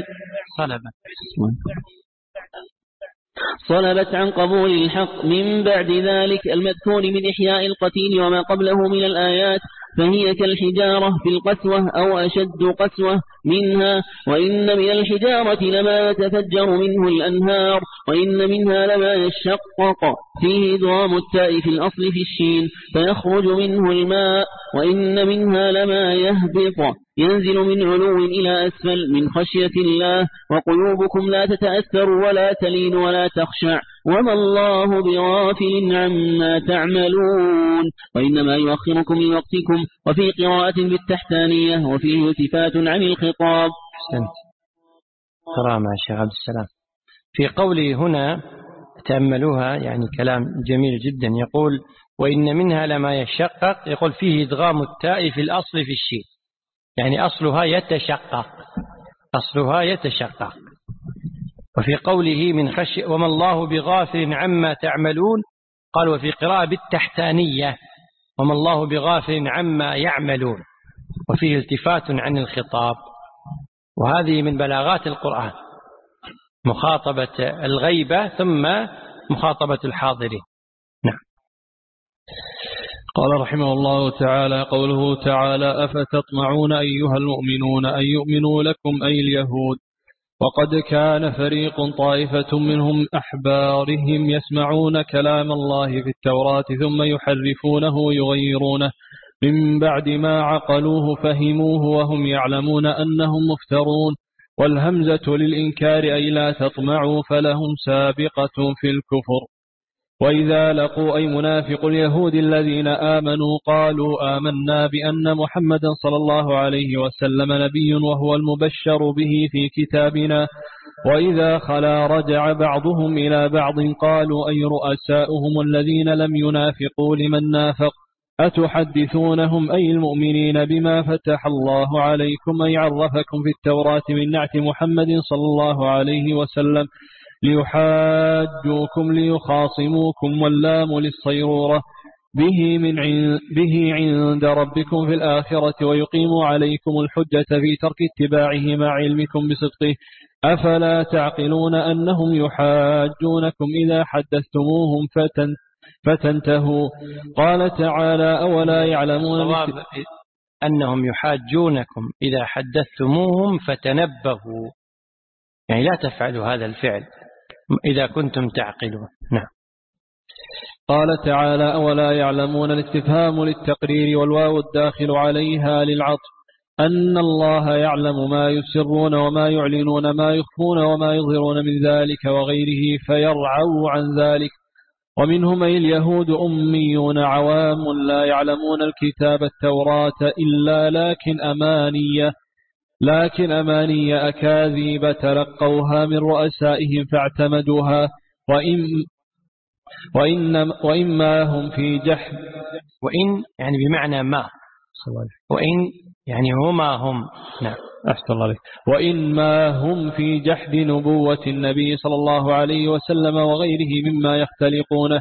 صلبت عن قبول الحق من بعد ذلك المذكور من إحياء القتيل وما قبله من الآيات فهي كالحجارة في القسوة أو أشد قسوة منها وإن من الحجارة لما يتفجر منه الأنهار وإن منها لما يشقق فيه ضام التاء في الأصل في الشين فيخرج منه الماء وإن منها لما يهبط ينزل من علو إلى أسفل من خشية الله وقلوبكم لا تتأثر ولا تلين ولا تخشع وما الله بغافل عما تعملون وإنما يؤخركم لوقتكم. وفي قراءة بالتحتانية وفيه التفات عن الخطاب. أحسنت. قراءة مع الشيخ عبد السلام. في قوله هنا تأملوها يعني كلام جميل جدا. يقول وإن منها لما يشقق، يقول فيه إدغام التاء في الأصل في الشين، يعني أصلها يتشقق. وفي قوله من خشي وما الله بغافل عما تعملون، قال وفي قراءة بالتحتانية وما الله بغافل عما يعملون، وفيه التفات عن الخطاب. وهذه من بلاغات القرآن، مخاطبة الغيبة ثم مخاطبة الحاضرين. نعم. قال رحمه الله تعالى: قوله تعالى: أفتطمعون أيها المؤمنون أن يؤمنوا لكم أي اليهود، وقد كان فريق طائفة منهم أحبارهم يسمعون كلام الله في التوراة ثم يحرفونه ويغيرونه من بعد ما عقلوه فهموه وهم يعلمون أنهم مفترون. والهمزة للإنكار أي لا تطمعوا، فلهم سابقة في الكفر. وإذا لقوا أي منافق اليهود الذين آمنوا قالوا آمنا بأن محمدا صلى الله عليه وسلم نبي وهو المبشر به في كتابنا. وإذا خلا رجع بعضهم إلى بعض قالوا أي رؤساؤهم الذين لم ينافقوا لمن نافق أتحدثونهم أي المؤمنين بما فتح الله عليكم أي عرفكم في التوراة من نعت محمد صلى الله عليه وسلم ليحاجوكم ليخاصموكم، واللام للصيرورة به عند ربكم في الآخرة ويقيم عليكم الحجة في ترك اتباعه مع علمكم بصدقه. أفلا تعقلون أنهم يحاجونكم إذا حدثتموهم فتنتهوا. قال تعالى: أولا يعلمون أنهم يحاجونكم إذا حدثتموهم فتنبهوا، يعني لا تفعلوا هذا الفعل إذا كنتم تعقلون. نعم. قال تعالى: أولا يعلمون الاستفهام للتقرير والواو الداخل عليها للعطف، أن الله يعلم ما يسرون وما يعلنون ما يخفون وما يظهرون من ذلك وغيره فيرعوا عن ذلك. ومنهم أي اليهود أميون عوام لا يعلمون الكتاب التوراة إلا لكن أماني أكاذيب تلقوها من رؤسائهم فاعتمدوها. وإما هم في جحد، وإن يعني بمعنى ما، وإن يعني هما هم. نعم. أحسن الله عليك. وإما هم في جحد نبوة النبي صلى الله عليه وسلم وغيره مما يختلقونه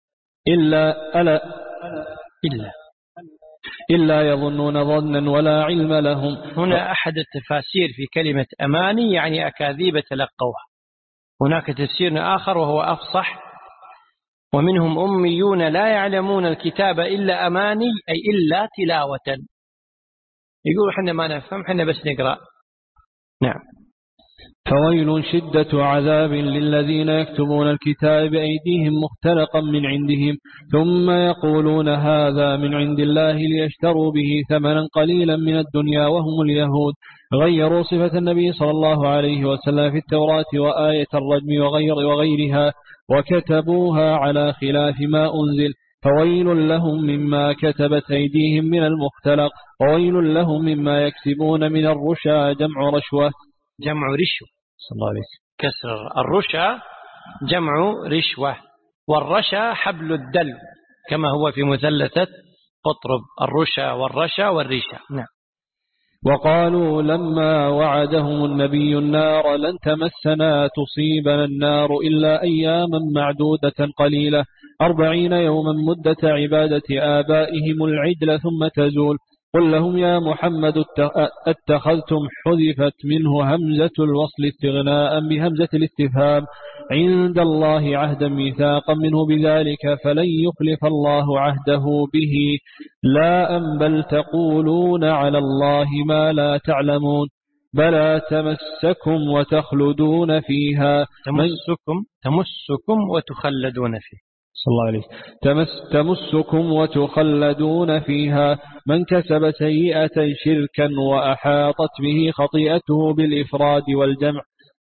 إلا يظنون ظنا ولا علم لهم. هنا أحد التفاسير في كلمة أماني يعني أكاذيب تلقوها. هناك تفسير آخر وهو أفصح: ومنهم أميون لا يعلمون الكتاب إلا أماني أي إلا تلاوة. يقول حنا ما نفهم، حنا بس نقرأ. نعم. فويل شدة عذاب للذين يكتبون الكتاب بأيديهم مختلقا من عندهم ثم يقولون هذا من عند الله ليشتروا به ثمنا قليلا من الدنيا وهم اليهود. غيروا صفة النبي صلى الله عليه وسلم في التوراة وآية الرجم وغيرها وكتبوها على خلاف ما أنزل. فويل لهم مما كتبت أيديهم من المختلق وويل لهم مما يكسبون من الرشا جمع رشوة صلى الله عليه وسلم. كسر الرشا جمع رشوة، والرشا حبل الدلو كما هو في مثلثة قطرب، الرشا والرشا والريشة. نعم. وقالوا لما وعدهم النبي النار لن تمسنا تصيبنا النار إلا أياما معدودة قليلة 40 يوما مدة عبادة آبائهم العجل ثم تزول. قل لهم يا محمد اتخذتم حذفت منه همزة الوصل استغناء بهمزة الاستفهام عند الله عهدا ميثاقا منه بذلك فلن يخلف الله عهده به لا بل تقولون على الله ما لا تعلمون. بلى تمسكم وتخلدون فيها تمسكم وتخلدون فيه صلى الله عليه. تمسكم وتخلدون فيها من كسب سيئة شركا وأحاطت به خطيئته بالإفراد والجمع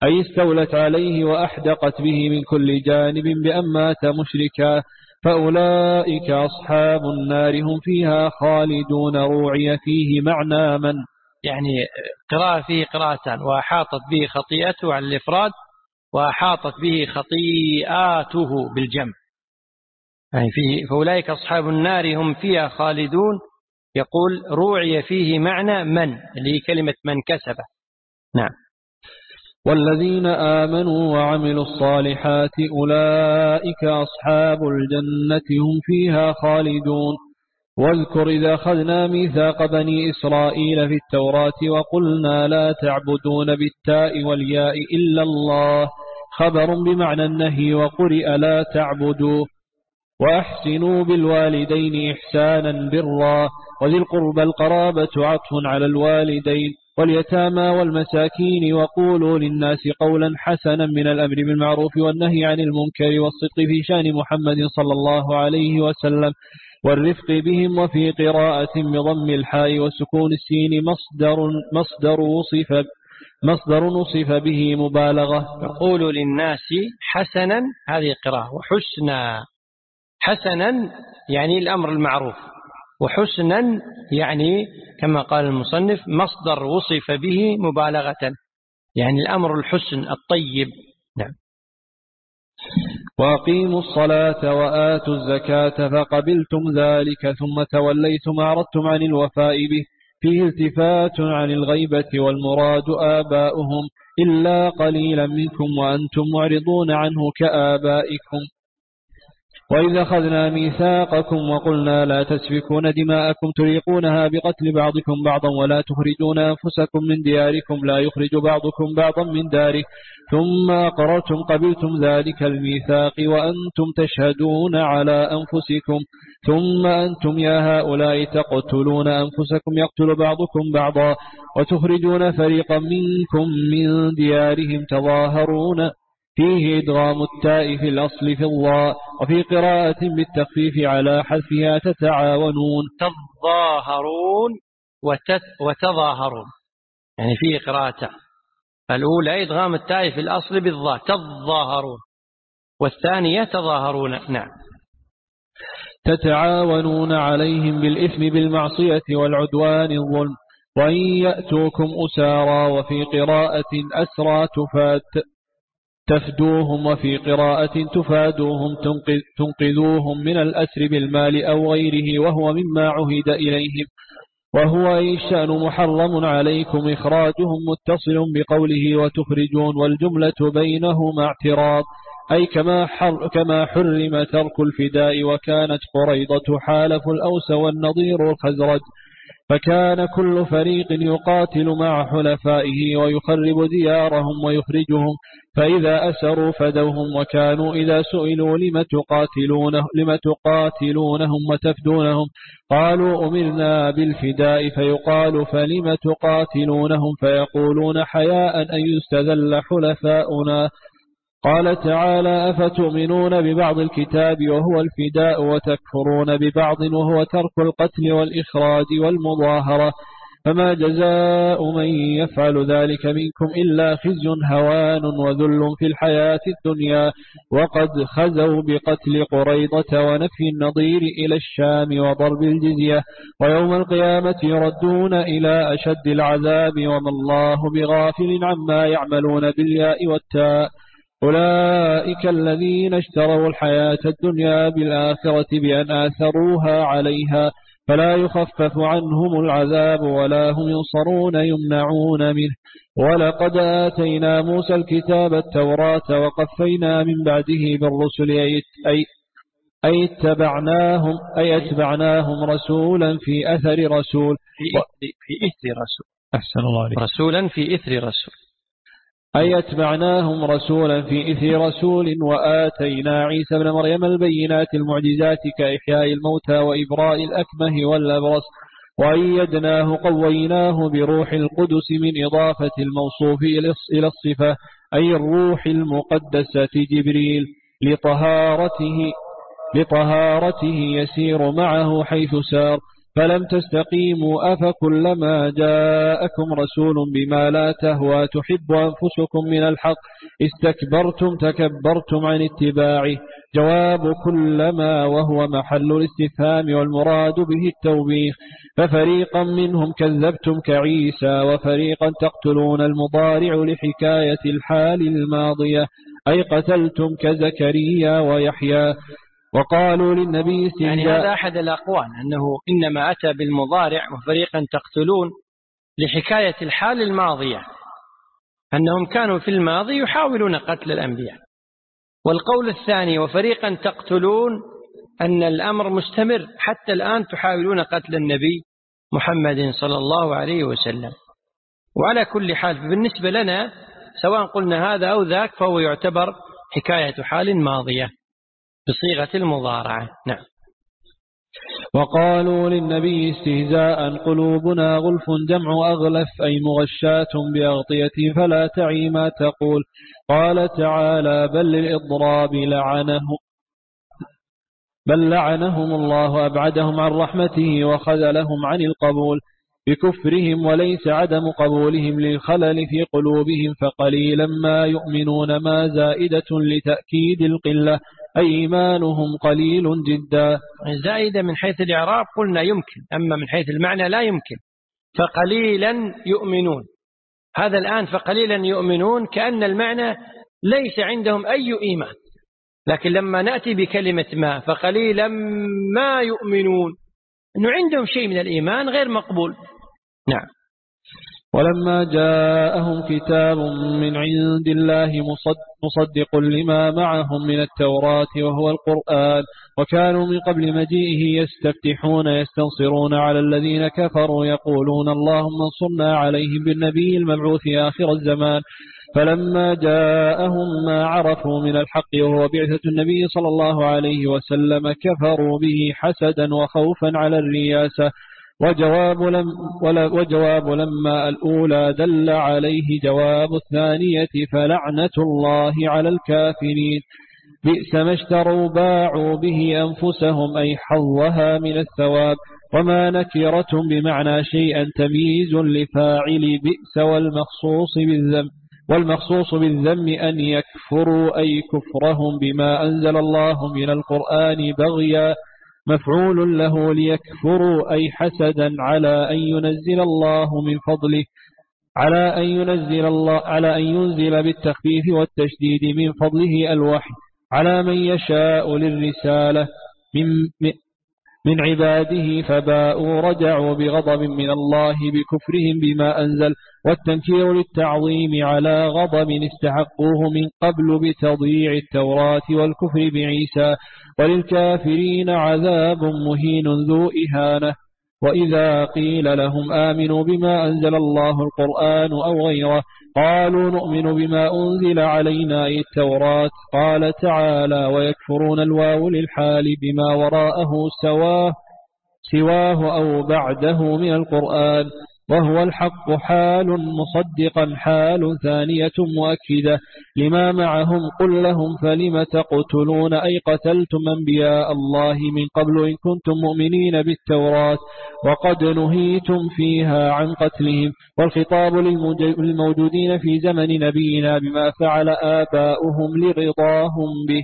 أي استولت عليه وأحدقت به من كل جانب بأن مات مشركا، فأولئك أصحاب النار هم فيها خالدون. روعي فيه معنى من، يعني قراءة فيه قراءتان، وأحاطت به خطيئته على الإفراد، وأحاطت به خطيئاته بالجمع، يعني فيه فأولئك أصحاب النار هم فيها خالدون. يقول روعي فيه معنى من، اللي هي كلمة من كسبه. نعم. والذين آمنوا وعملوا الصالحات أولئك أصحاب الجنة هم فيها خالدون. واذكر إذا أخذنا ميثاق بني إسرائيل في التوراة وقلنا لا تعبدون بالتاء والياء إلا الله، خبر بمعنى النهي، وقرئ لا تعبدوا. وأحسنوا بالوالدين إحسانا برا، وذي القربى القرابة عطف على الوالدين، واليتامى والمساكين، وقولوا للناس قولا حسنا من الأمر بالمعروف والنهي عن المنكر والصدق في شأن محمد صلى الله عليه وسلم، والرفق بهم. وفي قراءة بضم الحاء وسكون السين مصدر نصف به مبالغة. يقولوا للناس حسنا، هذه قراءة، وحسنا. حسنا يعني الأمر المعروف، وحسنا يعني كما قال المصنف مصدر وصف به مبالغة، يعني الأمر الحسن الطيب. نعم. وأقيموا الصلاة وآتوا الزكاة فقبلتم ذلك ثم توليتم أعرضتم عن الوفاء به، فيه التفات عن الغيبة، والمراد آباؤهم إلا قليلا منكم وأنتم معرضون عنه كآبائكم. وإذا أخذنا ميثاقكم وقلنا لا تسفكون دماءكم تريقونها بقتل بعضكم بعضا ولا تخرجون أنفسكم من دياركم لا يخرج بعضكم بعضا من داره، ثم أقررتم قبلتم ذلك الميثاق وأنتم تشهدون على أنفسكم، ثم أنتم يا هؤلاء تقتلون أنفسكم يقتل بعضكم بعضا وتخرجون فريقا منكم من ديارهم تظاهرون. فيه إدغام التاء في الأصل في الضاء، وفي قراءة بالتخفيف على حذفها تتعاونون. تظاهرون وتظاهرون، يعني فيه قراءة، الأولى إدغام التاء في الأصل بالضاء تظاهرون، والثانية تظاهرون. نعم. تتعاونون عليهم بالإثم بالمعصية والعدوان الظلم، وإن يأتوكم أسارا، وفي قراءة أسرى تفدوهم، وفي قراءة تفادوهم تنقذوهم من الأسر بالمال أو غيره، وهو مما عهد إليهم، وهو إن شأن محرم عليكم إخراجهم متصل بقوله وتخرجون، والجملة بينهما اعتراض، أي كما حرم ترك الفداء. وكانت قريضة حالف الأوس والنضير الخزرج، فكان كل فريق يقاتل مع حلفائه ويخرب ديارهم ويخرجهم، فإذا أسروا فدوهم، وكانوا إذا سئلوا لم تقاتلونهم وتفدونهم قالوا أمرنا بالفداء، فيقال فلم تقاتلونهم، فيقولون حياء أن يستذل حلفاؤنا. قال تعالى أفتؤمنون ببعض الكتاب وهو الفداء وتكفرون ببعض وهو ترك القتل والإخراج والمظاهرة، فما جزاء من يفعل ذلك منكم إلا خزي هوان وذل في الحياة الدنيا، وقد خزوا بقتل قريضة ونفي النظير إلى الشام وضرب الجزية، ويوم القيامة يردون إلى أشد العذاب، وما الله بغافل عما يعملون بالياء والتاء. أولئك الذين اشتروا الحياة الدنيا بالآخرة بأن آثروها عليها، فلا يخفف عنهم العذاب ولا هم ينصرون يمنعون منه. ولقد آتينا موسى الكتاب التوراة وقفينا من بعده بالرسل أي اتبعناهم رسولا في أثر رسول في إثر رسول. أحسن الله عليك. رسولا في إثر رسول، أي اتبعناهم رسولا في إثر رسول. وآتينا عيسى ابن مريم البينات المعجزات كإحياء الموتى وإبراء الأكمه والأبرص، وأيدناه قويناه بروح القدس من إضافة الموصوف إلى الصفة، أي الروح المقدسة جبريل، لطهارته يسير معه حيث سار. فلم تستقيموا أفكلما جاءكم رسول بما لا تهوى تحب أنفسكم من الحق استكبرتم تكبرتم عن اتباعه. جواب كلما وهو محل الاستفهام والمراد به التوبيخ. ففريقا منهم كذبتم كعيسى وفريقا تقتلون المضارع لحكاية الحال الماضية أي قتلتم كزكريا ويحيى. وقالوا للنبي يعني هذا أحد الأقوال أنه إنما أتى بالمضارع وفريقا تقتلون لحكاية الحال الماضية أنهم كانوا في الماضي يحاولون قتل الأنبياء. والقول الثاني وفريقا تقتلون أن الأمر مستمر حتى الآن تحاولون قتل النبي محمد صلى الله عليه وسلم. وعلى كل حال بالنسبة لنا سواء قلنا هذا أو ذاك فهو يعتبر حكاية حال ماضية بصيغة المضارعة. نعم. وقالوا للنبي استهزاء قلوبنا غلف جمع أغلف أي مغشاة بأغطية فلا تعي ما تقول. قال تعالى بل للإضراب بل لعنهم الله أبعدهم عن رحمته وخذلهم عن القبول بكفرهم وليس عدم قبولهم للخلل في قلوبهم فقليلا ما يؤمنون ما زائدة لتأكيد القلة أي إيمانهم قليل جدا. زائدة من حيث الإعراب قلنا يمكن، أما من حيث المعنى لا يمكن. فقليلا يؤمنون، هذا الآن فقليلا يؤمنون كأن المعنى ليس عندهم أي إيمان، لكن لما نأتي بكلمة ما فقليلا ما يؤمنون أنه عندهم شيء من الإيمان غير مقبول. نعم. ولما جاءهم كتاب من عند الله مصدق لما معهم من التوراة وهو القرآن وكانوا من قبل مجيئه يستنصرون على الذين كفروا يقولون اللهم انصرنا عليهم بالنبي المبعوث آخر الزمان. فلما جاءهم ما عرفوا من الحق وهو بعثة النبي صلى الله عليه وسلم كفروا به حسدا وخوفا على الرياسة. وجواب لما الأولى دل عليه جواب الثانية فلعنة الله على الكافرين. بئس ما اشتروا باعوا به أنفسهم أي حظها من الثواب. وما نكرة بمعنى شيئا تمييز لفاعل بئس والمخصوص بالذم أن يكفروا أي كفرهم بما أنزل الله من القرآن بغيا مفعول له ليكفروا أي حسدا على أن ينزل الله من فضله على أن ينزل بالتخفيف والتشديد من فضله الوحي على من يشاء للرسالة من عباده فباءوا رجعوا بغضب من الله بكفرهم بما أنزل. والتنكير للتعظيم على غضب استحقوه من قبل بتضييع التوراة والكفر بعيسى. وللكافرين عذاب مهين ذو إهانة. وإذا قيل لهم آمنوا بما أنزل الله القرآن أو غيره قالوا نؤمن بما أنزل علينا التوراة. قال تعالى ويكفرون الواو للحال بما وراءه سواه أو بعده من القرآن وهو الحق حال مصدقا حال ثانية مؤكدة لما معهم قل لهم فلم تقتلون أي قتلتم أنبياء الله من قبل إن كنتم مؤمنين بالتوراة وقد نهيتم فيها عن قتلهم. والخطاب للموجودين في زمن نبينا بما فعل آباؤهم لرضاهم به.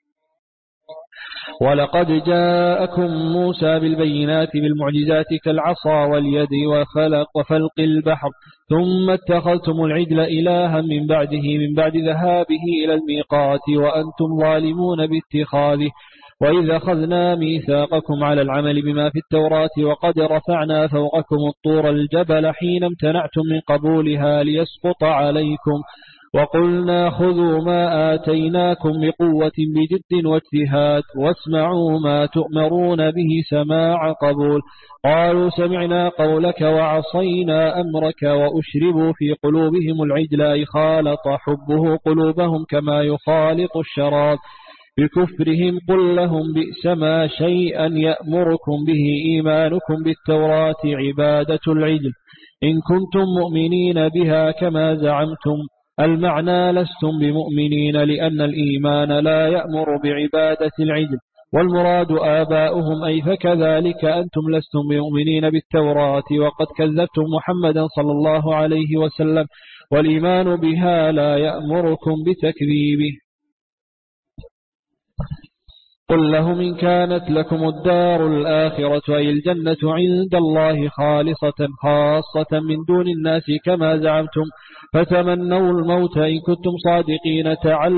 ولقد جاءكم موسى بالبينات بالمعجزات كالعصا واليد وفلق البحر ثم اتخذتم العجل إلها من بعد ذهابه إلى الميقات وأنتم ظالمون باتخاذه. وإذا أخذنا ميثاقكم على العمل بما في التوراة وقد رفعنا فوقكم الطور الجبل حين امتنعتم من قبولها ليسقط عليكم وقلنا خذوا ما آتيناكم بقوة بجد واجتهاد واسمعوا ما تؤمرون به سماع قبول. قالوا سمعنا قولك وعصينا أمرك وأشربوا في قلوبهم العجل خالط حبه قلوبهم كما يخالط الشراب بكفرهم. قل لهم بئس ما شيئا يأمركم به إيمانكم بالتوراة عبادة العجل إن كنتم مؤمنين بها كما زعمتم. المعنى لستم بمؤمنين لأن الإيمان لا يأمر بعبادة العجل والمراد آباؤهم، أي فكذلك أنتم لستم بمؤمنين بالتوراة وقد كذبتم محمدا صلى الله عليه وسلم، والإيمان بها لا يأمركم بتكذيبه. قل لهم إن كانت لكم الدار الآخرة أي الجنة عند الله خاصة من دون الناس كما زعمتم، فتمنوا الموت إن كنتم صادقين.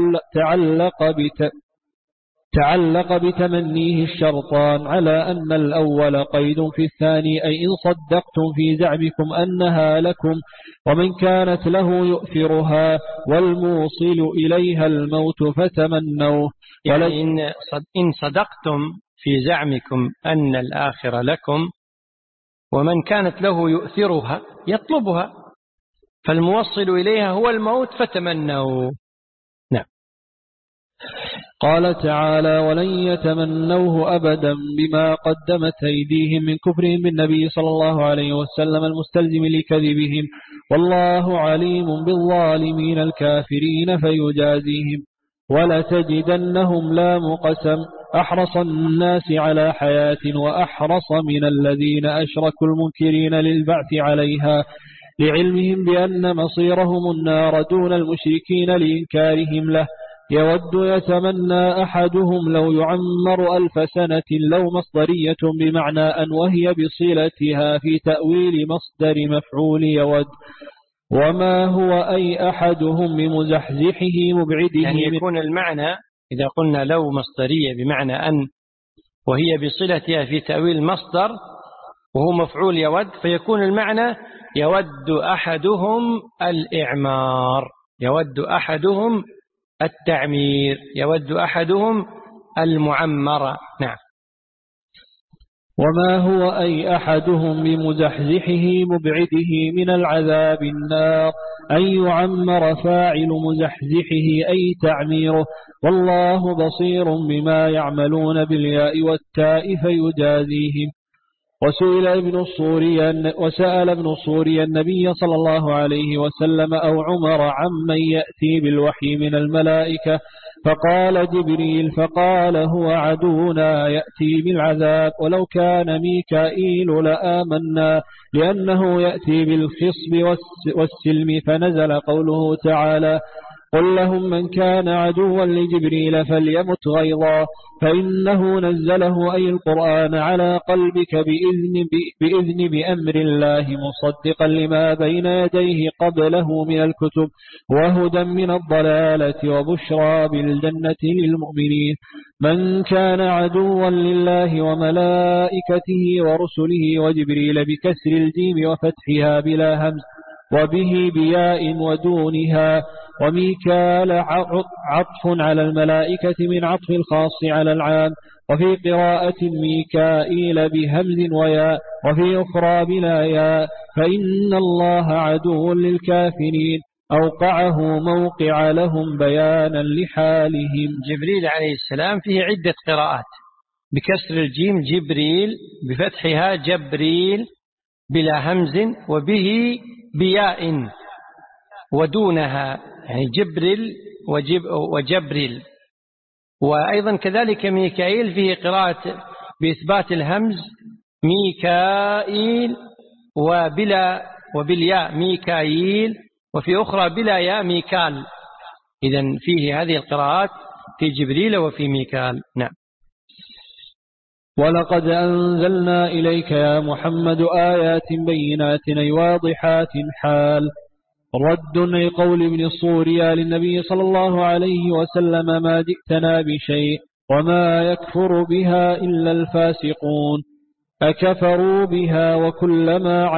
تعلق بتمنيه الشرطان على أن الأول قيد في الثاني، أي إن صدقتم في زعمكم أنها لكم، ومن كانت له يؤثرها والموصل إليها الموت فتمنوه. يعني إن صدقتم في زعمكم أن الآخرة لكم، ومن كانت له يؤثرها يطلبها، فالموصل إليها هو الموت فتمنوا. نعم. قال تعالى: ولن يتمنوه أبدا بما قدمت أيديهم من كفرهم بالنبي صلى الله عليه وسلم المستلزم لكذبهم، والله عليم بالظالمين الكافرين فيجازيهم. ولتجدنهم لام قسم أحرص الناس على حياة وأحرص من الذين أشركوا المنكرين للبعث عليها، لعلمهم بأن مصيرهم النار دون المشركين لإنكارهم له. يود يتمنى أحدهم لو يعمر 1000 سنة، لو مصدرية بمعنى أن، وهي بصلتها في تأويل مصدر مفعول يود. وما هو أي أحدهم بمزحزحه مبعده، يعني يكون المعنى إذا قلنا لو مصدرية بمعنى أن وهي بصلتها في تأويل مصدر وهو مفعول يود، فيكون المعنى يود أحدهم الإعمار، يود أحدهم التعمير، يود أحدهم المعمرة. نعم. وما هو أي أحدهم بمزحزحه مبعده من العذاب النار، أن يعمر فاعل مزحزحه أي تعميره، والله بصير بما يعملون بالياء والتاء فيجازيهم. وسأل ابن الصوري النبي صلى الله عليه وسلم أو عمر عمن يأتي بالوحي من الملائكة، فقال جبريل، فقال هو عدونا يأتي بالعذاب، ولو كان ميكائيل لآمنا، لأنه يأتي بالخصب والسلم. فنزل قوله تعالى: قل لهم من كان عدوا لجبريل فليمت غيظا، فإنه نزله أي القرآن على قلبك بأمر الله، مصدقا لما بين يديه قبله من الكتب، وهدى من الضلالة وبشرى بالجنة للمؤمنين. من كان عدوا لله وملائكته ورسله وجبريل بكسر الجيم وفتحها بلا همز، وبه بياء ودونها. وميكال عطف على الملائكة من عطف الخاص على العام. وفي قراءة ميكائيل بهمز وياء، وفي أخرى بلا ياء، فإن الله عدو للكافرين، أوقعه موقع لهم بيانا لحالهم. جبريل عليه السلام فيه عدة قراءات، بكسر الجيم جبريل، بفتحها جبريل بلا همز، وبه بياء ودونها، يعني جبريل وجبريل. وأيضا كذلك ميكائيل فيه قراءة بإثبات الهمز ميكائيل وبالياء ميكائيل، وفي أخرى بلا ياء ميكال. إذن فيه هذه القراءات في جبريل وفي ميكال. نعم. ولقد أنزلنا إليك يا محمد آيات بينات أي واضحات حال. رد لقول ابن الصوري للنبي صلى الله عليه وسلم: ما جئتنا بشيء وما يكفر بها إلا الفاسقون. أكفروا بها وكلما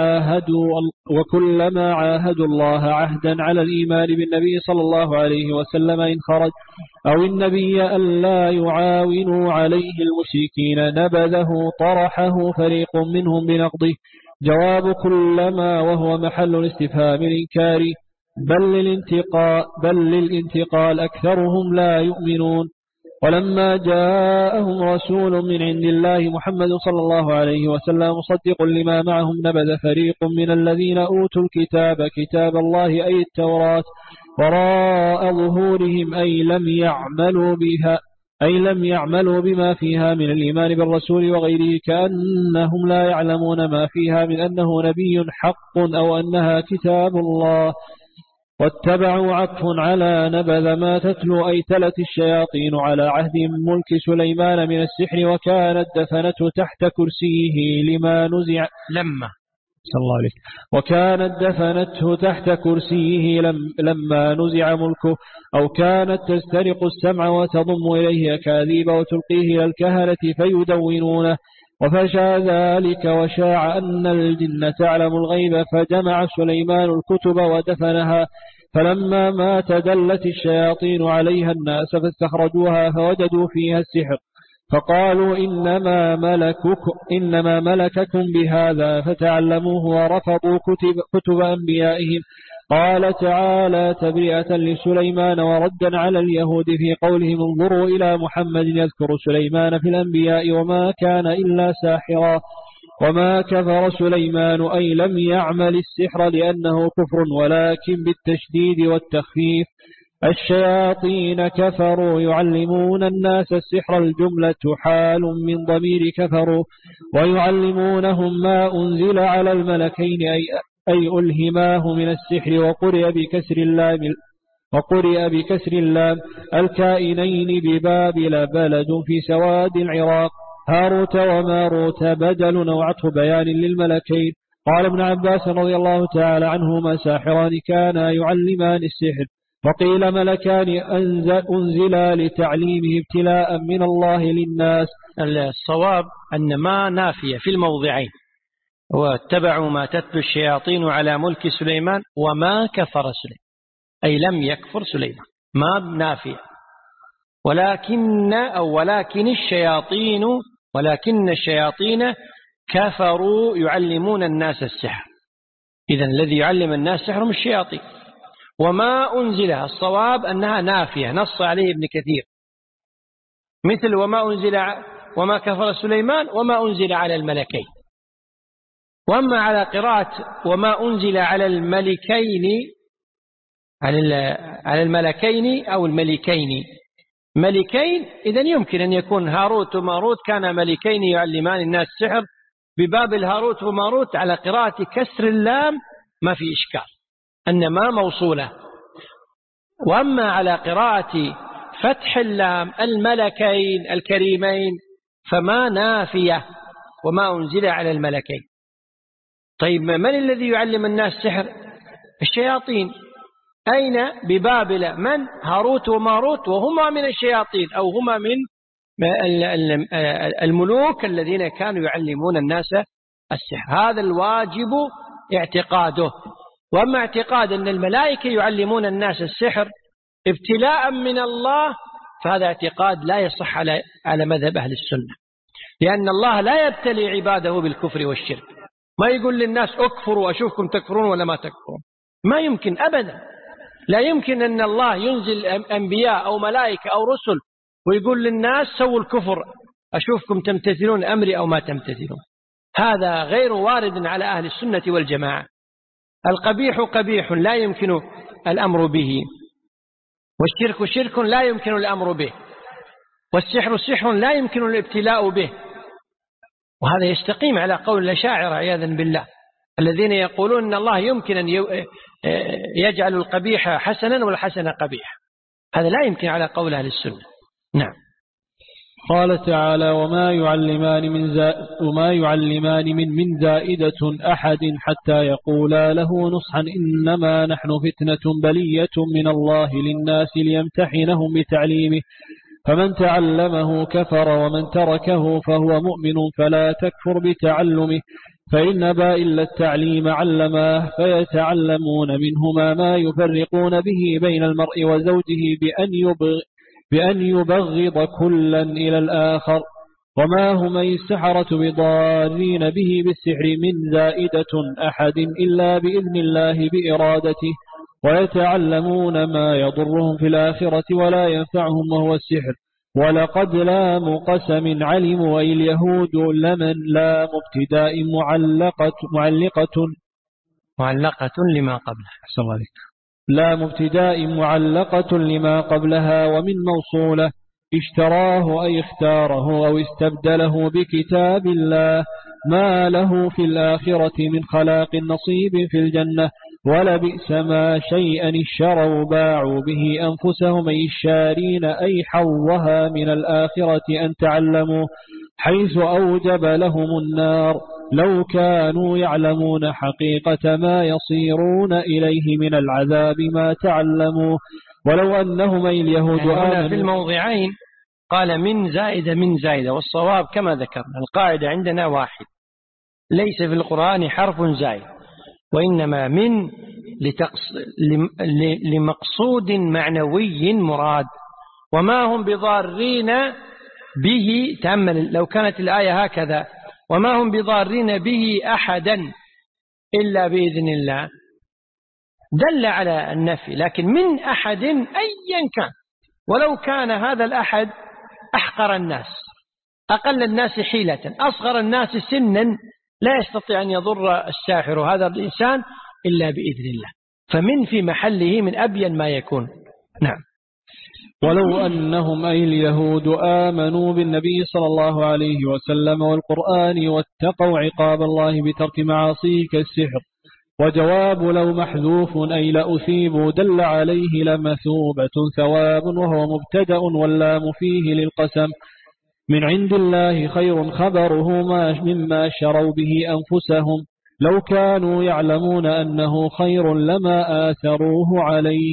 عاهدوا الله عهدا على الإيمان بالنبي صلى الله عليه وسلم إن خرج، أو النبي ألا يعاونوا عليه المشركين، نبذه طرحه فريق منهم بنقضه. جواب كلما وهو محل الاستفهام الإنكاري، بل للانتقال أكثرهم لا يؤمنون. ولما جاءهم رسول من عند الله محمد صلى الله عليه وسلم مصدق لما معهم، نبذ فريق من الذين أوتوا الكتاب كتاب الله أي التوراة وراء ظهورهم، أي لم يعملوا بها أي لم يعملوا بما فيها من الإيمان بالرسول وغيره، كأنهم لا يعلمون ما فيها من أنه نبي حق أو أنها كتاب الله. واتبعوا عطف على نبذ ما تتلو أي تلت الشياطين على عهد ملك سليمان من السحر، وكانت دفنته تحت كرسيه وكانت دفنته تحت كرسيه لما نزع ملكه، أو كانت تسترق السمع وتضم إليه أكاذيب وتلقيه إلى الكهنة فيدونونه. وفشى ذلك وشاع أن الجن تعلم الغيب، فجمع سليمان الكتب ودفنها. فلما مات دلت الشياطين عليها الناس فاستخرجوها فوجدوا فيها السحر، فقالوا إنما ملككم بهذا، فتعلموه ورفضوا كتب أنبيائهم. قال تعالى تبرئة لسليمان وردا على اليهود في قولهم انظروا إلى محمد يذكر سليمان في الأنبياء وما كان إلا ساحرا. وما كفر سليمان أي لم يعمل السحر لأنه كفر، ولكن بالتشديد والتخفيف. الشياطين كفروا يعلمون الناس السحر، الجملة حال من ضمير كفروا، ويعلمونهم ما أنزل على الملكين أي ألهماه من السحر. وقرئ بكسر اللام الكائنين ببابل بلد في سواد العراق. هاروت وماروت بدل أو عطف بيان للملكين. قال ابن عباس رضي الله تعالى عنهما ساحران كانا يعلمان السحر، وقيل ملكان أنزلا لتعليمه ابتلاء من الله للناس. الصواب أن ما نافية في الموضعين، واتبعوا ما تتلو الشياطين على ملك سليمان وما كفر سليمان، أي لم يكفر سليمان، ما نافية. ولكن الشياطين كفروا يعلمون الناس السحر. إذن الذي يعلم الناس السحر هم الشياطين. وما أنزل، الصواب أنها نافية، نص عليه ابن كثير، مثل وما كفر سليمان وما أنزل على الملكين. وأما على قراءة وما أنزل على الملكين أو الملكين ملكين، إذن يمكن أن يكون هاروت وماروت كان ملكين يعلمان الناس السحر بباب الهاروت وماروت. على قراءة كسر اللام ما في إشكال أن ما موصولة. وأما على قراءة فتح اللام الملكين الكريمين فما نافية، وما أنزل على الملكين. طيب من الذي يعلم الناس السحر؟ الشياطين. أين؟ ببابل. من؟ هاروت وماروت، وهما من الشياطين أو هما من الملوك الذين كانوا يعلمون الناس السحر. هذا الواجب اعتقاده. وأما اعتقاد أن الملائكة يعلمون الناس السحر ابتلاء من الله، فهذا اعتقاد لا يصح على مذهب أهل السنة، لأن الله لا يبتلي عباده بالكفر والشرك. ما يقول للناس اكفروا أشوفكم تكفرون ولا ما تكفرون، ما يمكن أبدا. لا يمكن أن الله ينزل أنبياء أو ملائكة أو رسل ويقول للناس سووا الكفر أشوفكم تمتثلون أمري أو ما تمتثلون. هذا غير وارد على أهل السنة والجماعة. القبيح قبيح لا يمكن الأمر به، والشرك شرك لا يمكن الأمر به، والسحر سحر لا يمكن الابتلاء به. وهذا يستقيم على قول الأشاعرة عياذا بالله، الذين يقولون أن الله يمكن أن يجعل القبيح حسنا والحسن قبيح. هذا لا يمكن على قول أهل السنة. نعم. قال تعالى وما يعلمان من زائدة أحد حتى يقولا له نصحا إنما نحن فتنة بلية من الله للناس ليمتحنهم بتعليمه، فمن تعلمه كفر ومن تركه فهو مؤمن فلا تكفر بتعلمه، فإن أبى إلا التعليم علماه، فيتعلمون منهما ما يفرقون به بين المرء وزوجه بأن يبغض كلا إلى الآخر. وما هم السحرة بضارين به بالسحر من زائدة أحد إلا بإذن الله بإرادته، ويتعلمون ما يضرهم في الآخرة ولا ينفعهم وهو السحر. ولقد لام قسم علموا أي اليهود لمن لام ابتداء معلقة لما قبلها، لام ابتداء معلقة لما قبلها ومن موصولة. اشتراه أي اختاره أو استبدله بكتاب الله ما له في الآخرة من خلاق نصيب في الجنة، ولبئس ما شيئا اشتروا باعوا به أنفسهم أي الشارين أي حظها من الآخرة أن تعلموا، حيث أوجب لهم النار لو كانوا يعلمون حقيقة ما يصيرون إليه من العذاب ما تعلموا. ولو أنهم أي اليهود يعني في الموضعين قال من زائدة، والصواب كما ذكرنا القاعدة عندنا واحد، ليس في القرآن حرف زائد، وإنما من لمقصود معنوي مراد، وما هم بضارين به. تأمل لو كانت الآية هكذا وما هم بضارين به أحدا إلا بإذن الله دل على النفي، لكن من أحد أيا كان، ولو كان هذا الأحد أحقر الناس أقل الناس حيلة أصغر الناس سنا لا يستطيع أن يضر الساحر هذا الإنسان إلا بإذن الله، فمن في محله من أبين ما يكون. نعم. ولو أنهم أي اليهود آمنوا بالنبي صلى الله عليه وسلم والقرآن واتقوا عقاب الله بترك معاصيه كالسحر، وجواب لو محذوف أي لأثيبوا دل عليه لمثوبة ثواب وهو مبتدأ واللام فيه للقسم، من عند الله خير خبره مما شروا به أنفسهم لو كانوا يعلمون أنه خير لما آثروه عليه.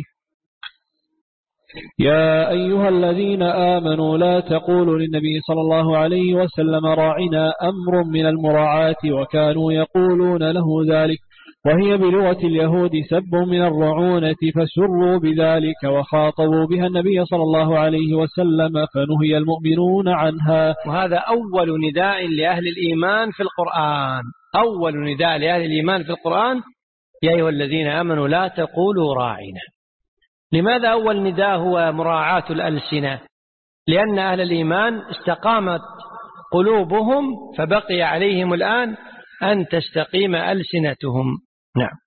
يا أيها الذين آمنوا لا تقولوا للنبي صلى الله عليه وسلم راعنا أمر من المراعاة، وكانوا يقولون له ذلك، وهي بلغة اليهود سب من الرعونة، فسروا بذلك وخاطبوا بها النبي صلى الله عليه وسلم فنهي المؤمنون عنها. وهذا أول نداء لأهل الإيمان في القرآن، أول نداء لأهل الإيمان في القرآن يا أيها الذين آمنوا لا تقولوا راعنا. لماذا أول نداء هو مراعاة الألسنة؟ لأن أهل الإيمان استقامت قلوبهم فبقي عليهم الآن أن تستقيم ألسنتهم. نعم.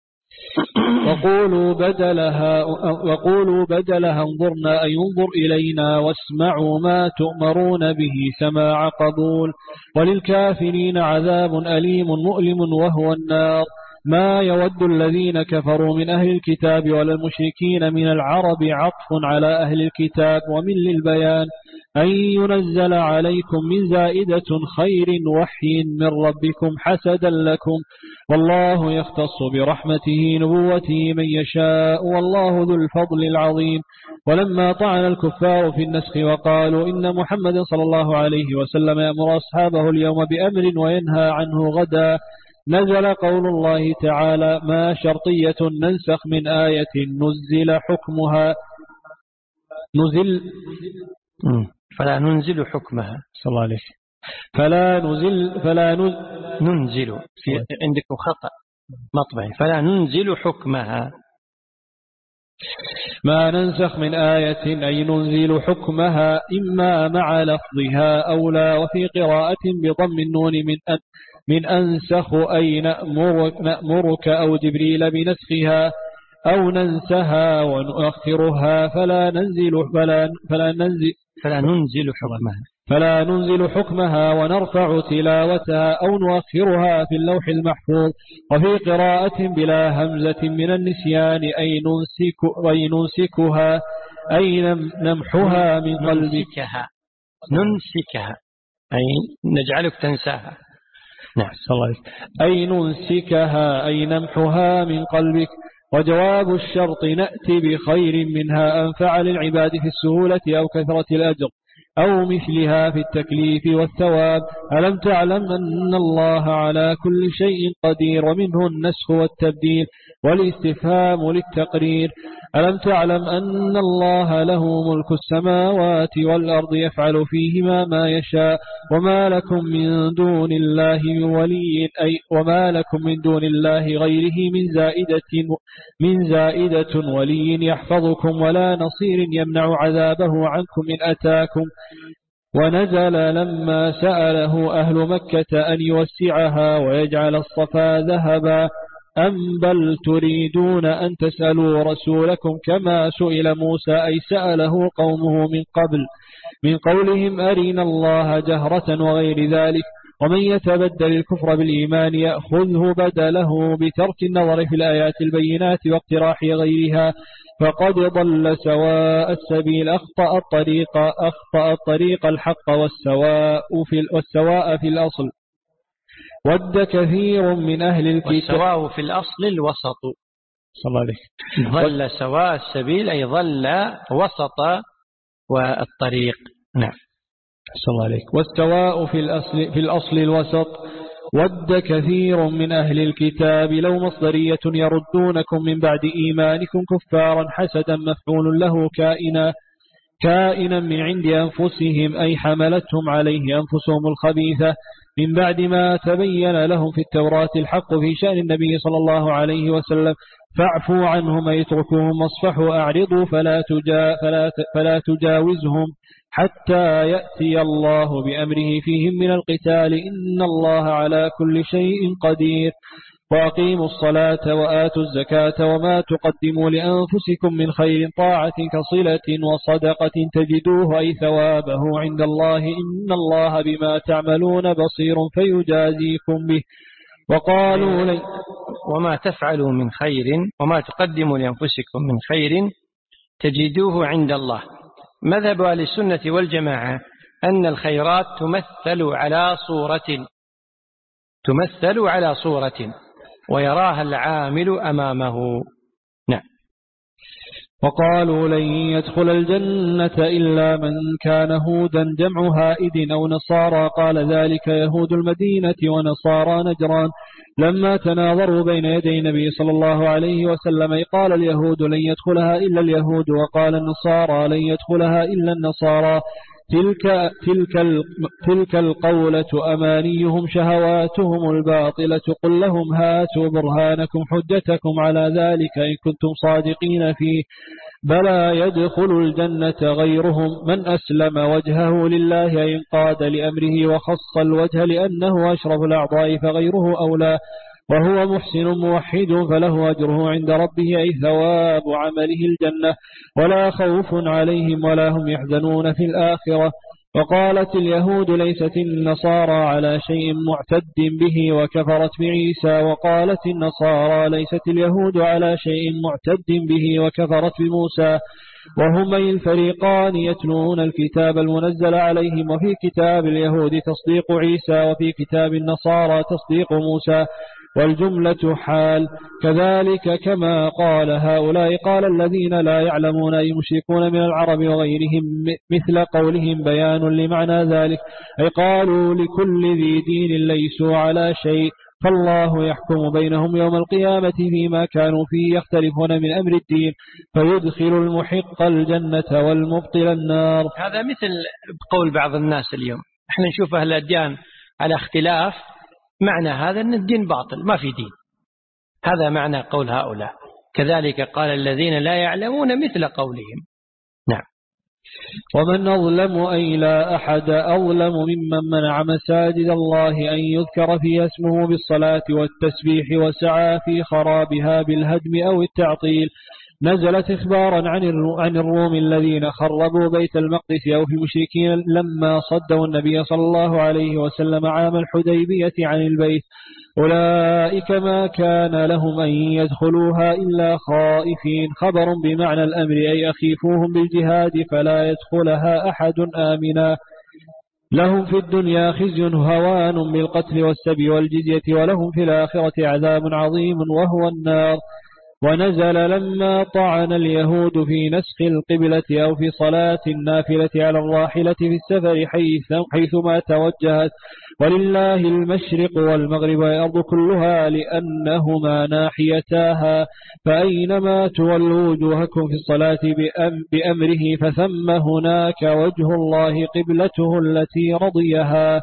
وقولوا بدلها انظرنا أي انظر إلينا واسمعوا ما تؤمرون به سماع قبول، وللكافرين عذاب أليم مؤلم وهو النار. ما يود الذين كفروا من أهل الكتاب ولا المشركين من العرب عطف على أهل الكتاب ومن للبيان أن ينزل عليكم من زائدة خير وحي من ربكم حسدا لكم، والله يختص برحمته نبوته من يشاء والله ذو الفضل العظيم. ولما طعن الكفار في النسخ وقالوا إن محمد صلى الله عليه وسلم يأمر أصحابه اليوم بأمر وينهى عنه غدا، نزل قول الله تعالى ما شرطية ننسخ من آية نزل حكمها فلا ننزل حكمها صلى الله عليه ننزل في عندكم خطأ مطبعي فلا ننزل حكمها، ما ننسخ من آية أي ننزل حكمها إما مع لفظها أو لا، وفي قراءة بضم النون من أنسخ أي نأمرك أو جبريل بنسخها أو ننسها ونؤخرها فلا ننزل حكمها ونرفع تلاوتها أو نؤخرها في اللوح المحفوظ. وفي قراءة بلا همزة من النسيان أي ننسكها أي نمحها من قلبك، ننسكها أي نجعلك تنساها. نعم. أي ننسكها أي نمحها من قلبك. وجواب الشرط نأتي بخير منها أنفع للعباد في السهولة أو كثرة الأجر أو مثلها في التكليف والثواب. ألم تعلم أن الله على كل شيء قدير، ومنه النسخ والتبديل والاستفهام للتقرير. ألم تعلم أن الله له ملك السماوات والأرض يفعل فيهما ما يشاء، وما لكم من دون الله من ولي وما لكم من دون الله غيره من زائدة ولي يحفظكم ولا نصير يمنع عذابه عنكم إن أتاكم. ونزل لما سأله أهل مكة أن يوسعها ويجعل الصفا ذهبا، أم بل تريدون أن تسألوا رسولكم كما سئل موسى أي سأله قومه من قبل. من قولهم أرنا الله جهرة وغير ذلك. ومن يتبدل الكفر بالإيمان يأخذه بدله بترك النظر في الآيات البينات واقتراح غيرها، فقد ضل سواء السبيل، أخطأ الطريق الحق والسواء في الأصل. ود كثير من أهل الكتاب، والسواء في الأصل الوسط. صلى الله عليه. ضل سواء السبيل أي ضل وسط والطريق. نعم. صلى الله عليك. والسواء في الأصل الوسط. ود كثير من أهل الكتاب لو مصدرية يردونكم من بعد إيمانكم كفارا حسدا مفعول له كائنا من عند أنفسهم، أي حملتهم عليه أنفسهم الخبيثة من بعد ما تبين لهم في التوراة الحق في شأن النبي صلى الله عليه وسلم، فاعفوا عنهم أي اتركوهم واصفحوا أعرضوا فلا تجاوزهم حتى يأتي الله بأمره فيهم من القتال، إن الله على كل شيء قدير. وأقيموا الصلاة وآتوا الزكاة وما تقدموا لأنفسكم من خير طاعة كصلة وصدقة تجدوه أي ثوابه عند الله، إن الله بما تعملون بصير فيجازيكم به. وقالوا وما تفعلوا من خير وما تقدموا لأنفسكم من خير تجدوه عند الله. مذهب أهل السنة والجماعة أن الخيرات تمثل على صورة ويراها العامل أمامه. نعم. وقالوا لن يدخل الجنة إلا من كان هودا جمع هائد أو نصارى، قال ذلك يهود المدينة ونصارى نجران لما تناظروا بين يدي النبي صلى الله عليه وسلم، قال اليهود لن يدخلها إلا اليهود، وقال النصارى لن يدخلها إلا النصارى. تلك القولة أمانيهم شهواتهم الباطلة، قل لهم هاتوا برهانكم حجتكم على ذلك إن كنتم صادقين فيه، بلى يدخل الجنة غيرهم من أسلم وجهه لله أي انقاد لأمره وخص الوجه لأنه أشرف الأعضاء فغيره أولى، وهو محسن موحد فله أجره عند ربه أي ثواب عمله الجنة، ولا خوف عليهم ولا هم يحزنون في الآخرة. وقالت اليهود ليست النصارى على شيء معتد به وكفرت بعيسى، وقالت النصارى ليست اليهود على شيء معتد به وكفرت بموسى، وهما الفريقان يتلون الكتاب المنزل عليهم، وفي كتاب اليهود تصديق عيسى وفي كتاب النصارى تصديق موسى، والجملة حال. كذلك كما قال هؤلاء قال الذين لا يعلمون أي مشركون من العرب وغيرهم مثل قولهم بيان لمعنى ذلك، أي قالوا لكل ذي دين ليسوا على شيء، فالله يحكم بينهم يوم القيامة فيما كانوا فيه يختلفون من أمر الدين، فيدخل المحق الجنة والمبطل النار. هذا مثل قول بعض الناس اليوم، احنا نشوف أهل الأديان على اختلاف، معنى هذا أن الدين باطل ما في دين، هذا معنى قول هؤلاء. كذلك قال الذين لا يعلمون مثل قولهم. نعم. ومن أظلم أي لا أحد أظلم ممن منع مساجد الله أن يذكر فيها اسمه بالصلاة والتسبيح وسعى في خرابها بالهدم أو التعطيل. نزلت إخبارا عن الروم الذين خربوا بيت المقدس أو في المشركين لما صدوا النبي صلى الله عليه وسلم عام الحديبية عن البيت، أولئك ما كان لهم أن يدخلوها إلا خائفين، خبر بمعنى الأمر أي أخيفوهم بالجهاد فلا يدخلها أحد آمنا. لهم في الدنيا خزي هوان بالقتل والسبي والجزية، ولهم في الآخرة عذاب عظيم وهو النار. ونزل لما طعن اليهود في نسخ القبلة أو في صلاة النافلة على الراحلة في السفر حيثما توجهت، ولله المشرق والمغرب والأرض كلها لأنهما ناحيتاها، فأينما تولوا وجوهكم في الصلاة بأمره فثم هناك وجه الله قبلته التي رضيها.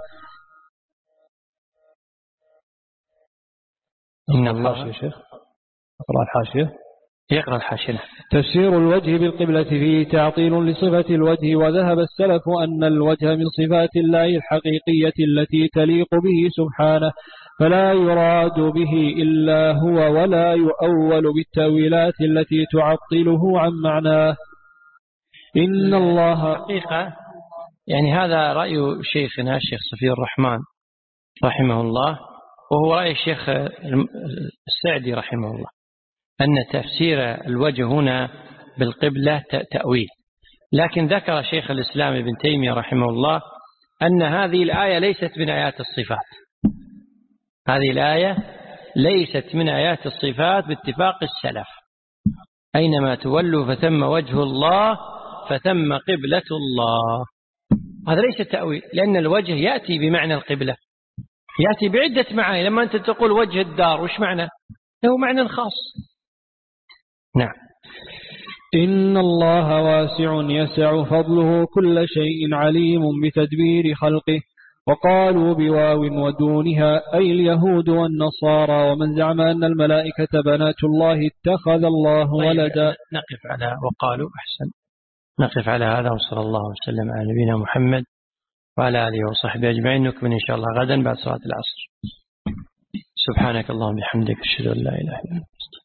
إن الله اقرأ الحاشية. يقرأ الحاشية. تفسير الوجه بالقبلة فيه تعطيل لصفة الوجه، وذهب السلف أن الوجه من صفات الله الحقيقية التي تليق به سبحانه، فلا يراد به إلا هو، ولا يؤول بالتأويلات التي تعطله عن معناه. إن الله حقيقة يعني هذا رأي شيخنا الشيخ صفي الرحمن رحمه الله، وهو رأي الشيخ السعدي رحمه الله، أن تفسير الوجه هنا بالقبلة تأويل. لكن ذكر شيخ الإسلام ابن تيمية رحمه الله أن هذه الآية ليست من آيات الصفات، هذه الآية ليست من آيات الصفات باتفاق السلف، أينما تولوا فثم وجه الله فثم قبلة الله. هذا ليس تأويل، لأن الوجه يأتي بمعنى القبلة، يأتي بعدة معاني. لما أنت تقول وجه الدار وش معنى؟ له معنى خاص. نعم. إن الله واسع يسع فضله كل شيء عليم بتدبير خلقه. وقالوا بواو ودونها أي اليهود والنصارى، ومن زعم أن الملائكة بنات الله اتخذ الله ولدا. نقف على وقالوا أحسن، نقف على هذا، وصلى الله وسلم على نبينا محمد وعلى آله وصحبه أجمعين. نكمل إن شاء الله غدا بعد صلاة العصر. سبحانك اللهم وبحمدك أشهد أن لا إله إلا أنت.